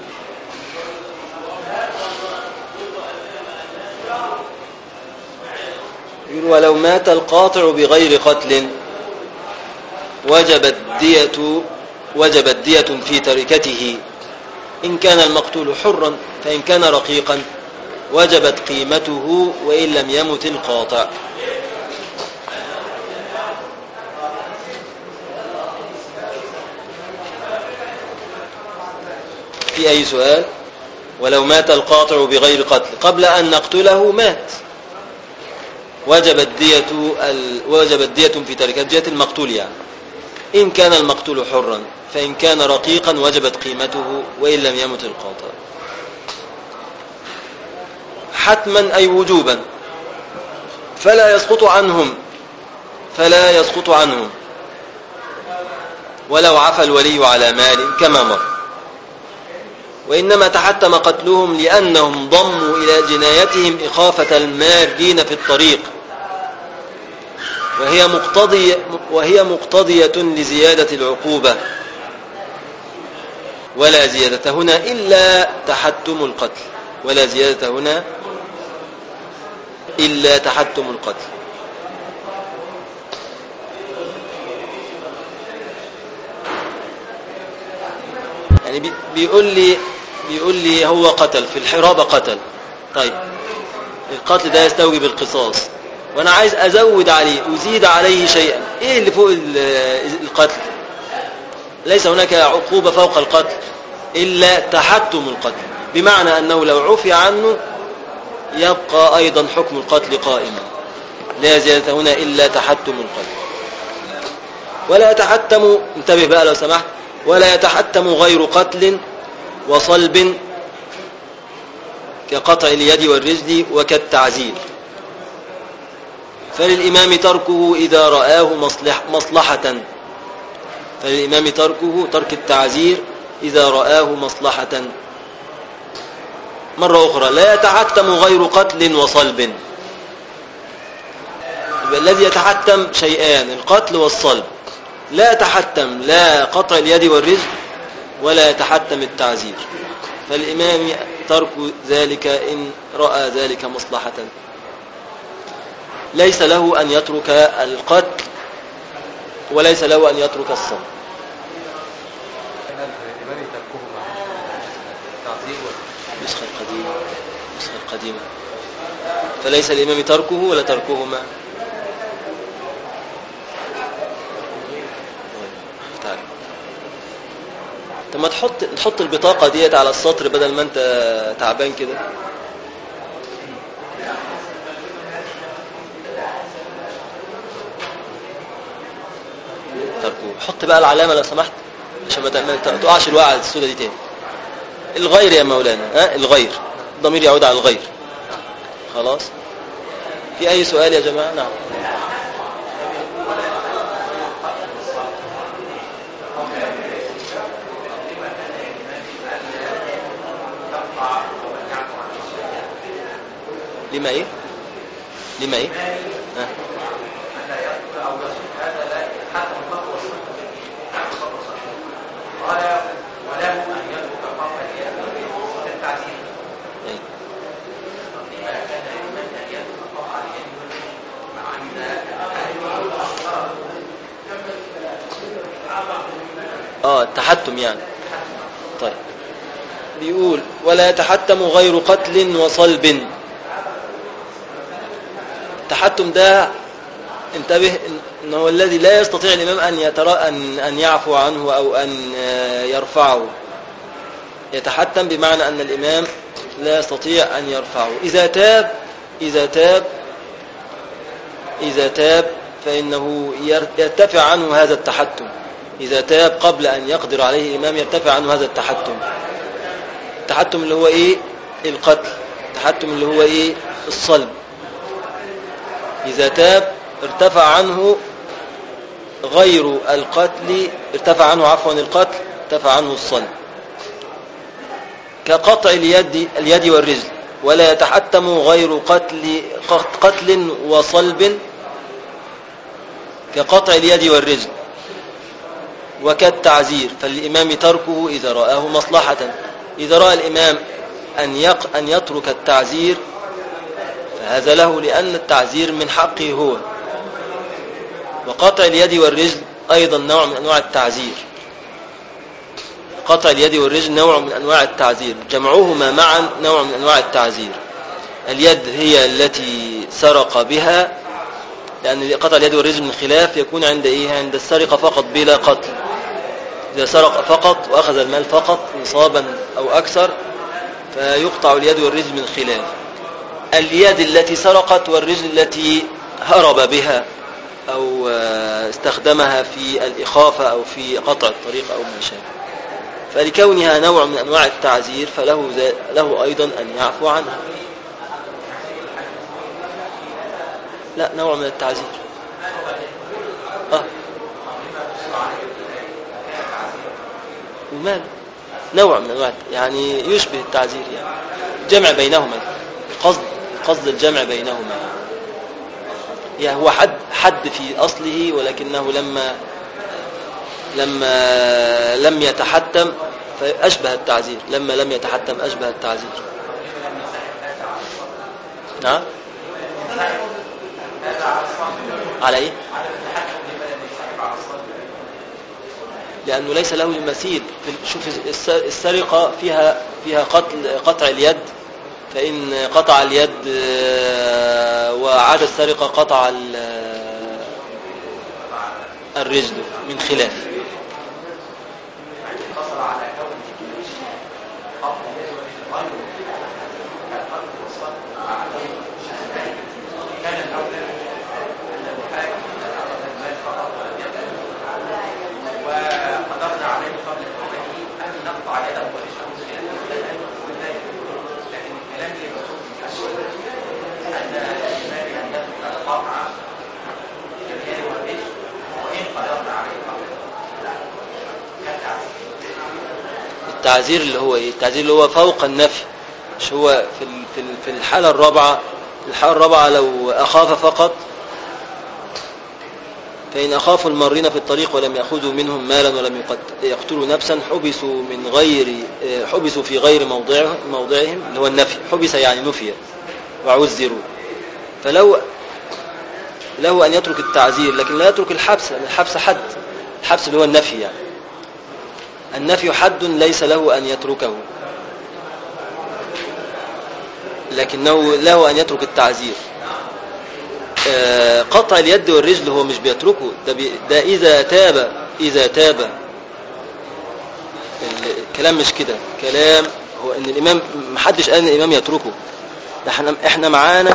يقول ولو مات القاطع بغير قتل وجبت دية في تركته، إن كان المقتول حرا، فإن كان رقيقا وجبت قيمته وإن لم يمت القاطع. في أي سؤال؟ ولو مات القاطع بغير قتل قبل أن نقتله مات، وجبت دية في تركته، دية المقتول يعني. إن كان المقتول حرا، فإن كان رقيقا وجبت قيمته وإن لم يمت القاطع. حتما أي وجوبا، فلا يسقط عنهم ولو عفى الولي على مال كما مر. وإنما تحتم قتلهم لأنهم ضموا إلى جنايتهم إخافة المارين في الطريق، وهي مقتضية لزيادة العقوبة، ولا زيادة هنا إلا تحتم القتل، ولا زيادة هنا إلا تحتم القتل. يعني بيقول لي هو قتل في الحرابة قتل، طيب القتل ده يستوجب القصاص، وانا عايز ازود عليه وزيد عليه شيئا. ايه اللي فوق القتل؟ ليس هناك عقوبة فوق القتل الا تحتم القتل، بمعنى انه لو عفي عنه يبقى ايضا حكم القتل قائما. لا زيادة هنا الا تحتم القتل. ولا يتحتم، انتبه بقى لو سمحت، ولا يتحتم غير قتل وصلب كقطع اليد والرجل وكالتعزير، فللإمام تركه إذا رآه مصلحة، فللإمام ترك التعزير إذا رآه مصلحة. مرة أخرى، لا يتحتم غير قتل وصلب. الذي يتحتم شيئان، القتل والصلب. لا يتحتم لا قطع اليد والرجل ولا يتحتم التعزير، فالإمام ترك ذلك إن رأى ذلك مصلحة. ليس له أن يترك القتل وليس له أن يترك الصلاة. النسخة القديمة فليس الإمام تركه ولا تركهما. تعال طب ما تحط البطاقة ديت على السطر بدل ما انت تعبان كده. تركه. حط بقى العلامة لو سمحت عشان ما تقعش الوقعة السوداء دي تاني. الغير يا مولانا، الغير الضمير يعود على الغير. خلاص. في أي سؤال يا جماعة؟ نعم. لما ايه؟ التحتم يعني. طيب بيقول ولا يتحتم غير قتل وصلب. التحتم ده انتبه انه الذي لا يستطيع الامام ان يعفو عنه او ان يرفعه. يتحتم بمعنى ان الامام لا يستطيع ان يرفعه. اذا تاب فانه يرتفع عنه هذا التحتم. إذا تاب قبل أن يقدر عليه الإمام يرتفع عنه هذا التحتم. التحتم اللي هو إيه؟ القتل. التحتم اللي هو إيه؟ الصلب. إذا تاب ارتفع عنه غير القتل، ارتفع عنه عفوا القتل، ارتفع عنه الصلب. كقطع اليد والرجل. ولا يتحتم غير قتل وصلب كقطع اليد والرجل وكالتعزير. فالإمام تركه إذا رآه مصلحة. إذا رأى الإمام أن يترك التعزير فهذا له، لأن التعزير من حقه هو. وقطع اليد والرجل أيضا نوع من أنواع التعزير. قطع اليد والرجل نوع من أنواع التعزير، جمعهما معا نوع من أنواع التعزير. اليد هي التي سرق بها، لأن قطع اليد والرجل من خلاف يكون عند إيه؟ عند السرقة فقط بلا قتل. إذا سرق فقط وأخذ المال فقط نصابا أو أكثر فيقطع اليد والرجل من خلاف. اليد التي سرقت والرجل التي هرب بها أو استخدمها في الإخافة أو في قطع الطريق أو ما شابه، فلكونها نوع من أنواع التعزير فله أيضا أن يعفو عنها. لا، نوع من التعزير. ومال نوع من أنواع يعني يشبه التعزير، يعني جمع بينهما، قصد الجمع بينهما. يعني هو حد في أصله، ولكنه لما لم يتحتم فأشبه التعزير. لما لم يتحتم أشبه التعزير. نعم. على إيه؟ لأنه ليس له المثيل. شوف السرقة فيها قطع اليد، فإن قطع اليد وعاد السرقة قطع الرجل من خلاف. التعزير اللي هو ايه؟ التعزير اللي هو فوق النفي، مش هو في الحالة الرابعة لو أخاف فقط، فإن أخافوا المارين في الطريق ولم يأخذوا منهم مالا ولم يقتلوا نفسا حبسوا في غير موضعهم، اللي هو النفي. حبس يعني نفي وعذروا. فلو له أن يترك التعزير لكن لا يترك الحبس، لأن الحبس حد، الحبس اللي هو النفي يعني، النفي حد ليس له أن يتركه، لكنه له أن يترك التعزير. قطع اليد والرجل هو مش بيتركه، ده إذا تاب. الكلام مش كده، كلام هو ان الامام محدش قال ان الامام يتركه، ده احنا معانا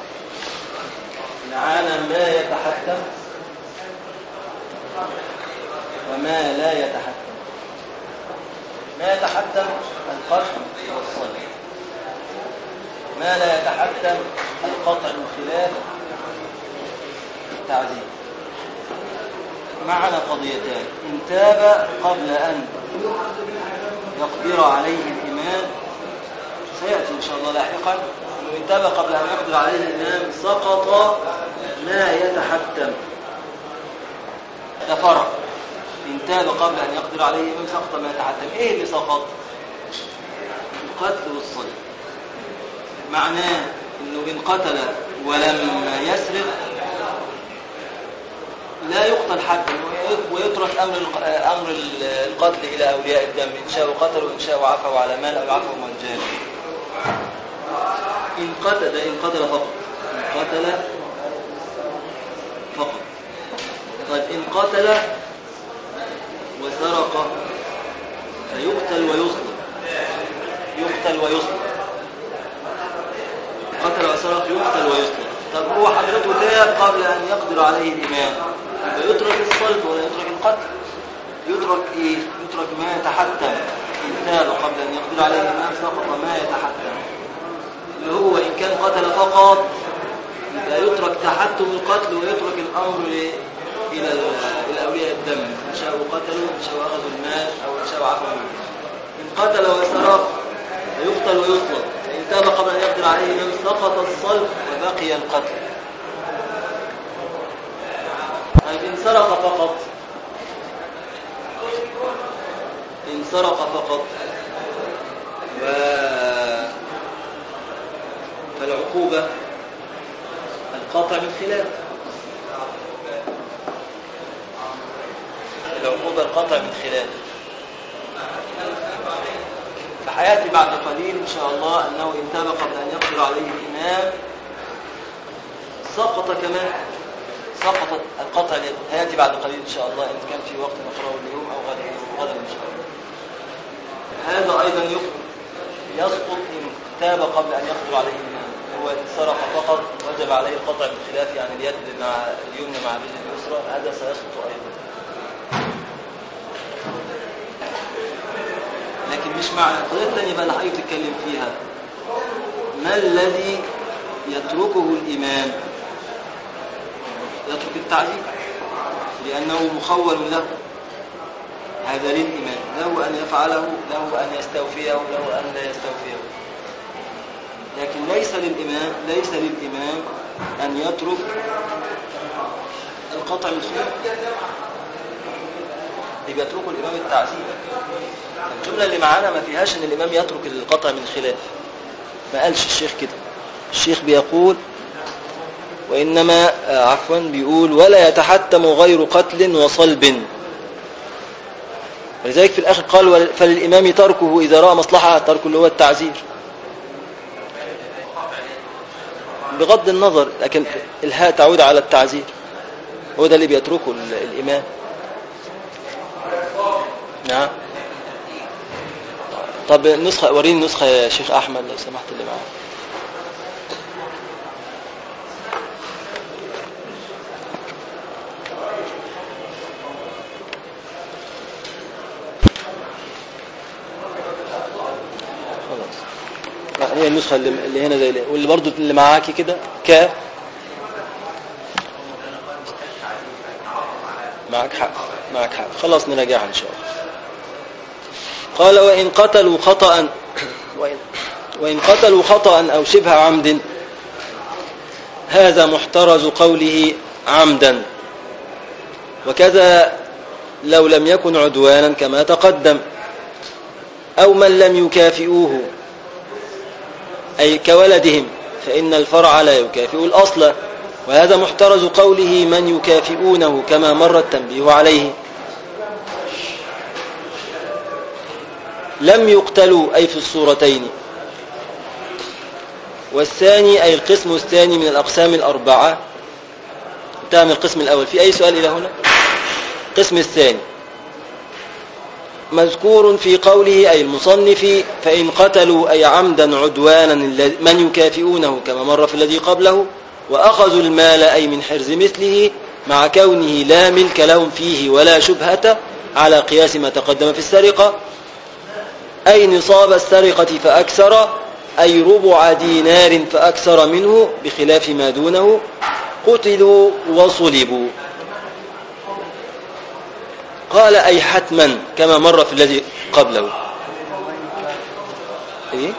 ما يتحتم وما لا يتحتم. ما يتحتم القطع والصلب، ما لا يتحتم القطع من خلاف التعزير. معنا قضيتان: إن تاب قبل أن يقدر عليه الإمام، سيأتي إن شاء الله لاحقا، إن تاب قبل أن يقدر عليه الإمام سقط ما يتحتم، ده فرق. إن تاب قبل أن يقدر عليه الإمام سقط ما يتحتم. إيه اللي سقط؟ القتل والصلب. معناه إنه إن قتل ولم يسرق لا يقتل حدا، ويترك أمر القتل إلى أولياء الدم، إن شاءوا قتلوا وإن شاءوا عفوا على مال أو عفوا من جانب. إن قتل فقط، إن قتل فقط. طيب إن قتل وسرق فيقتل ويصلب، يقتل ويصلب. قتل وسرق يقتل ويصلب. طب هو حضرته تاب قبل أن يقدر عليه الإمام، يترك الصلب ولا يترك القتل؟ يترك إيه؟ يترك ما يتحتم. إن تاب قبل أن يقدر عليه الإمام سقط ما يتحتم، اللي هو إن كان قتل فقط لا يترك تحتم القتل ويترك الأمر إلى أولياء الدم، إن شاءوا قتلوا إن شاءوا أخذوا المال أو إن شاءوا عفوا منه. إن قتل وسرق يقتل ويصلب. فإن تاب قبل أن يقدر عليه الإمام سقط الصلب وبقي القتل. طيب إن سرق فقط، إن سرق فقط فالعقوبة القطع من خلاف، العقوبة القطع من خلاف. فحياتي بعد قليل إن شاء الله أنه إن تاب قبل أن يقدر عليه الإمام سقط كمان، سقطت القطع اليد. هياتي بعد قليل إن شاء الله، إن كان في وقت نقرأه اليوم أو غدا إن شاء الله. هذا أيضا يسقط إن تاب قبل أن يقدر عليه الإمام. هو إن سرق فقط وجب عليه القطع بالخلاف، يعني اليد مع اليمنى مع الرجل اليسرى، هذا سيسقط أيضا. لكن مش معنى القضية الثانية بقى اللي حضرتك تتكلم فيها، ما الذي يتركه الإمام؟ يترك التعذيب لأنه مخول له، هذا للإمام، له أن يفعله، له أن يستوفيه، له أن لا يستوفيه. لكن ليس للإمام أن يترك القطع من خلاف، يبقى يتركه الإمام التعذيب. الجملة اللي معانا ما فيهاش أن الإمام يترك القطع من خلاف، ما قالش الشيخ كده. الشيخ بيقول وإنما بيقول ولا يتحتم غير قتل وصلب. ولذلك في الآخر قال فللإمام تركه إذا رأى مصلحة، تركه اللي هو التعزير بغض النظر، لكن الهاء تعود على التعزير، هو ده اللي بيتركه الإمام. نعم. طب نسخة، وريني نسخة يا شيخ أحمد لو سمحت اللي معاه. هي النسخة اللي هنا زي واللي برضو اللي معاكي كده معك حق خلاص نراجعها إن شاء الله. قال وإن قتلوا خطأ أو شبه عمد، هذا محترز قوله عمدا، وكذا لو لم يكن عدوانا كما تقدم، أو من لم يكافئوه أي كولدهم، فإن الفرع لا يكافئ الأصل، وهذا محترز قوله من يكافئونه كما مر التنبيه عليه. لم يقتلوا أي في الصورتين. والثاني أي القسم الثاني من الأقسام الأربعة. انتهى من القسم الأول. في أي سؤال إلى هنا؟ القسم الثاني مذكور في قوله أي المصنف فإن قتلوا أي عمدا عدوانا من يكافئونه كما مر في الذي قبله، وأخذوا المال أي من حرز مثله مع كونه لا ملك لهم فيه ولا شبهة على قياس ما تقدم في السرقة، أي نصاب السرقة فأكثر أي ربع دينار فأكثر منه بخلاف ما دونه، قتلوا وصلبوا. قال أي حتما كما مر في الذي قبله. إيه؟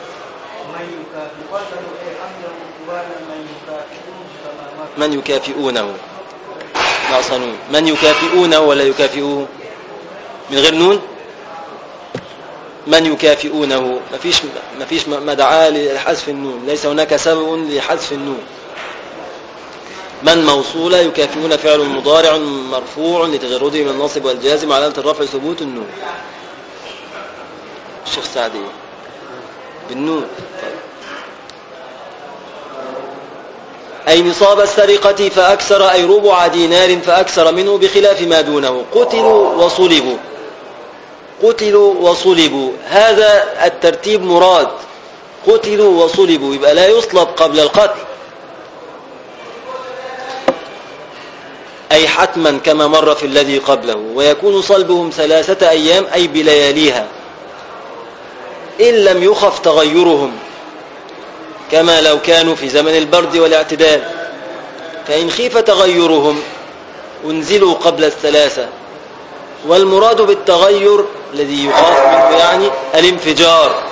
من يكافئونه ناصنون. من يكافئونه ولا يكافئوه من غير نون؟ من يكافئونه مفيش مدعاة لحذف النون، ليس هناك سبب لحذف النون. من موصولة، يكافئون فعل مضارع مرفوع لتجرده من النصب والجازم علامة الرفع ثبوت النون. الشيخ سعدي بالنون. أي نصاب السرقة فأكثر أي ربع دينار فأكثر منه بخلاف ما دونه. قتلوا وصلبوا. قتلوا وصلبوا هذا الترتيب مراد. قتلوا وصلبوا يبقى لا يصلب قبل القتل، أي حتما كما مر في الذي قبله. ويكون صلبهم 3 أيام أي بلياليها إن لم يخف تغيرهم، كما لو كانوا في زمن البرد والاعتدال. فإن خيف تغيرهم انزلوا قبل 3. والمراد بالتغير الذي يخاف منه يعني الانفجار،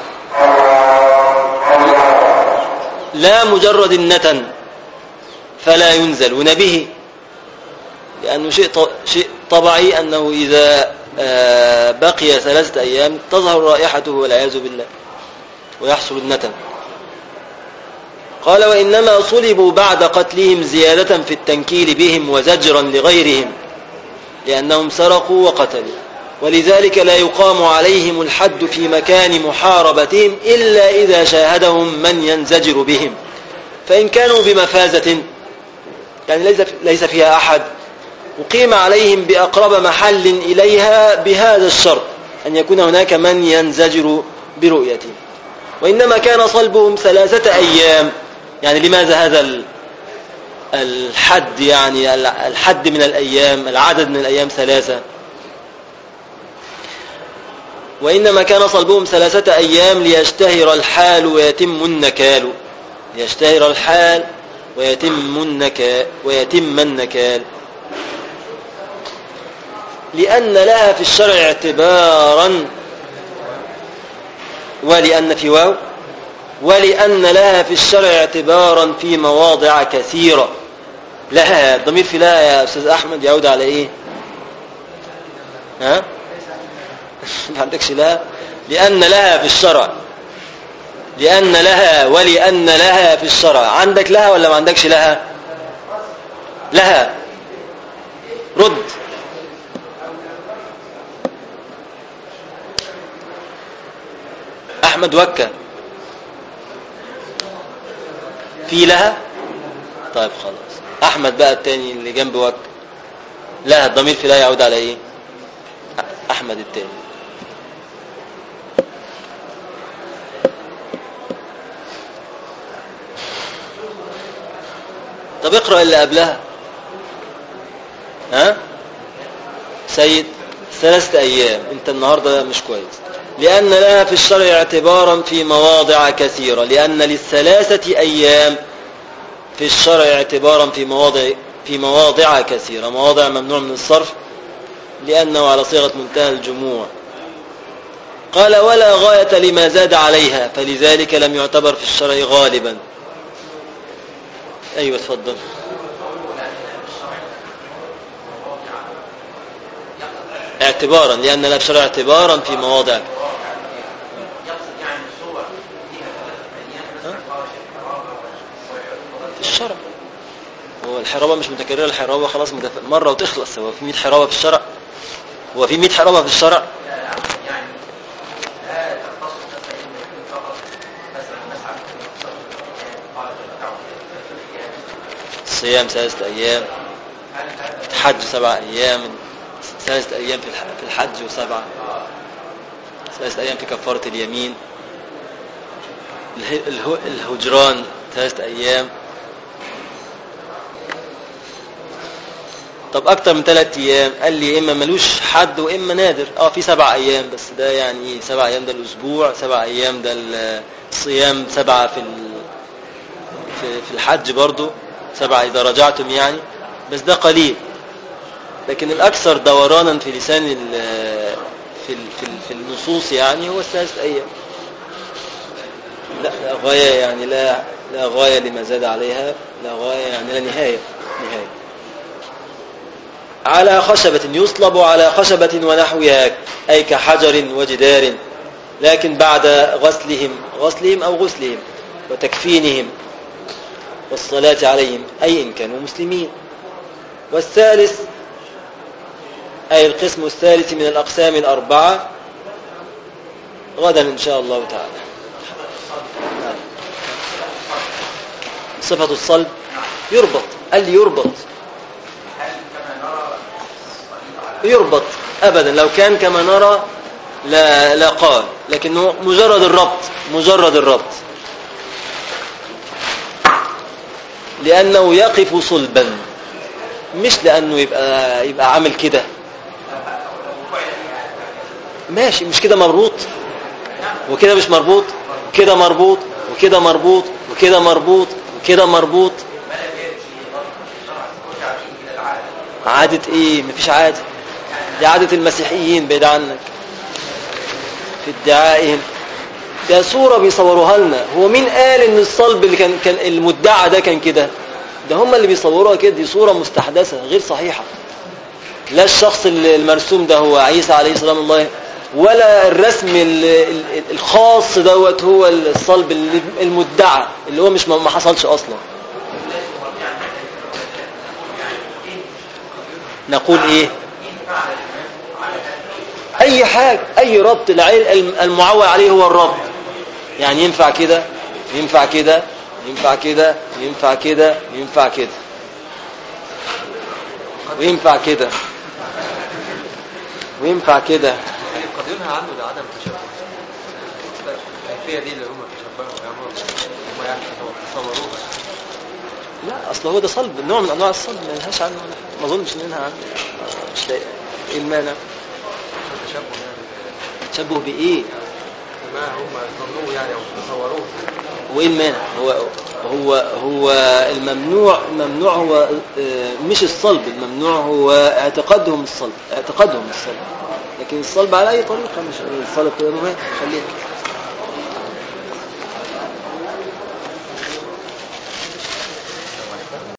لا مجرد النتن فلا ينزلون به، لأنه شيء طبيعي أنه إذا بقي 3 أيام تظهر رائحته والعياذ بالله ويحصل النتن. قال وإنما صلبوا بعد قتلهم زيادة في التنكيل بهم وزجرا لغيرهم لأنهم سرقوا وقتلوا، ولذلك لا يقام عليهم الحد في مكان محاربتهم إلا إذا شاهدهم من ينزجر بهم. فإن كانوا بمفازة يعني ليس فيها أحد أقيم عليهم بأقرب محل إليها بهذا الشرط أن يكون هناك من ينزجر برؤيتهم. وإنما كان صلبهم 3 أيام. يعني لماذا هذا الحد؟ يعني الحد من الأيام، العدد من الأيام 3. وإنما كان صلبهم 3 أيام ليشتهر الحال ويتم النكال. ليشتهر الحال ويتم النكال لأن لها في الشرع اعتبارا، ولأن في واو، ولأن لها في الشرع اعتبارا في مواضع كثيرة. لها الضمير في لها يا أستاذ أحمد يعود على إيه؟ ها؟ ما عندكش لها؟ لأن لها في الشرع، لأن لها ولأن لها في الشرع. عندك لها ولا ما عندكش لها؟ لها. رد. أحمد وكا في لها؟ طيب خلاص. أحمد بقى التاني اللي جنب وكا لها الضمير في لها يعود على إيه؟ أحمد التاني. طب اقرأ اللي قبلها. ها سيد 3 أيام. انت النهاردة مش كويس. لأن لها في الشرع اعتبارا في مواضع كثيرة. لأن لل3 أيام في الشرع اعتبارا في مواضع كثيرة. مواضع ممنوع من الصرف لأنه على صيغة منتهى الجموع. قال ولا غاية لما زاد عليها فلذلك لم يعتبر في الشرع غالبا. أيوة تفضل. اعتبارا لأن لا في الشرع اعتبارا في مواضع. في الشرع هو الحرابة مش متكررة، الحرابة خلاص مرة وتخلص. هو في 100 حرابة في الشرع؟ هو في 100 حرابة في الشرع؟ يعني لا تختص مثلا إن يكون فقط مثلا مسعى قال الصيام 3 أيام، الحج 7 أيام، 3 أيام في الحج و7 3 أيام في كفارة اليمين، الهجران 3 أيام. طب أكتر من 3 أيام قال لي إما ملوش حد وإما نادر. في 7 أيام، بس ده يعني 7 أيام ده الأسبوع، 7 أيام ده الصيام، 7 في الحج برضو 7 إذا رجعتم يعني، بس ده قليل. لكن الأكثر دورانا في لسان في النصوص يعني هو 3 أيام. لا غاية يعني، لا غاية لما زاد عليها، لا غاية يعني لا نهاية. على خشبة، يصلب على خشبة ونحوها، أي كحجر وجدار، لكن بعد غسلهم أو غسلهم وتكفينهم والصلاة عليهم، أي إن كانوا مسلمين. والثالث أي القسم الثالث من الأقسام الأربعة غدا إن شاء الله تعالى. صفة الصلب يربط، قال لي يربط أبدا. لو كان كما نرى لا قال، لكنه مجرد الربط لأنه يقف صلبا، مش لأنه يبقى عامل كده ماشي، مش كده مربوط وكده مش مربوط، كده مربوط وكده مربوط وكده مربوط وكده مربوط. عادة ايه؟ مفيش عادة، دي عادة المسيحيين بعيد عنك في ادعائهم. ده صورة بيصوروها لنا. هو مين قال ان الصلب اللي كان المدعى ده كان كده؟ ده هم اللي بيصوروها كده، دي صورة مستحدثة غير صحيحة. لا الشخص المرسوم ده هو عيسى عليه السلام الله، ولا الرسم الخاص دوت هو الصلب المدعى اللي هو مش ما حصلش اصلا. نقول ايه؟ اي حاجة، اي ربط المعول عليه هو الربط. يعني ينفع كده، ينفع كده، ينفع كده، ينفع كده، ينفع كده، وينفع كده، وينفع كده. قد ينهى عنه لعدم التشبه. الكيفية دي اللي هم تشبهوا هم يعني تصوروها. لا اصل هو ده صلب، نوع من انواع الصلب ما ينهاش عنه، ما اظنش ننهى عنه، مش لاقي ايه المانع. تشبه بايه؟ ما هم ظنوه يعني او تصوروه. وايه المانع؟ هو الممنوع هو مش الصلب، الممنوع هو اعتقادهم الصلب، لكن الصلب على اي طريقه، مش الصلب كده خلينا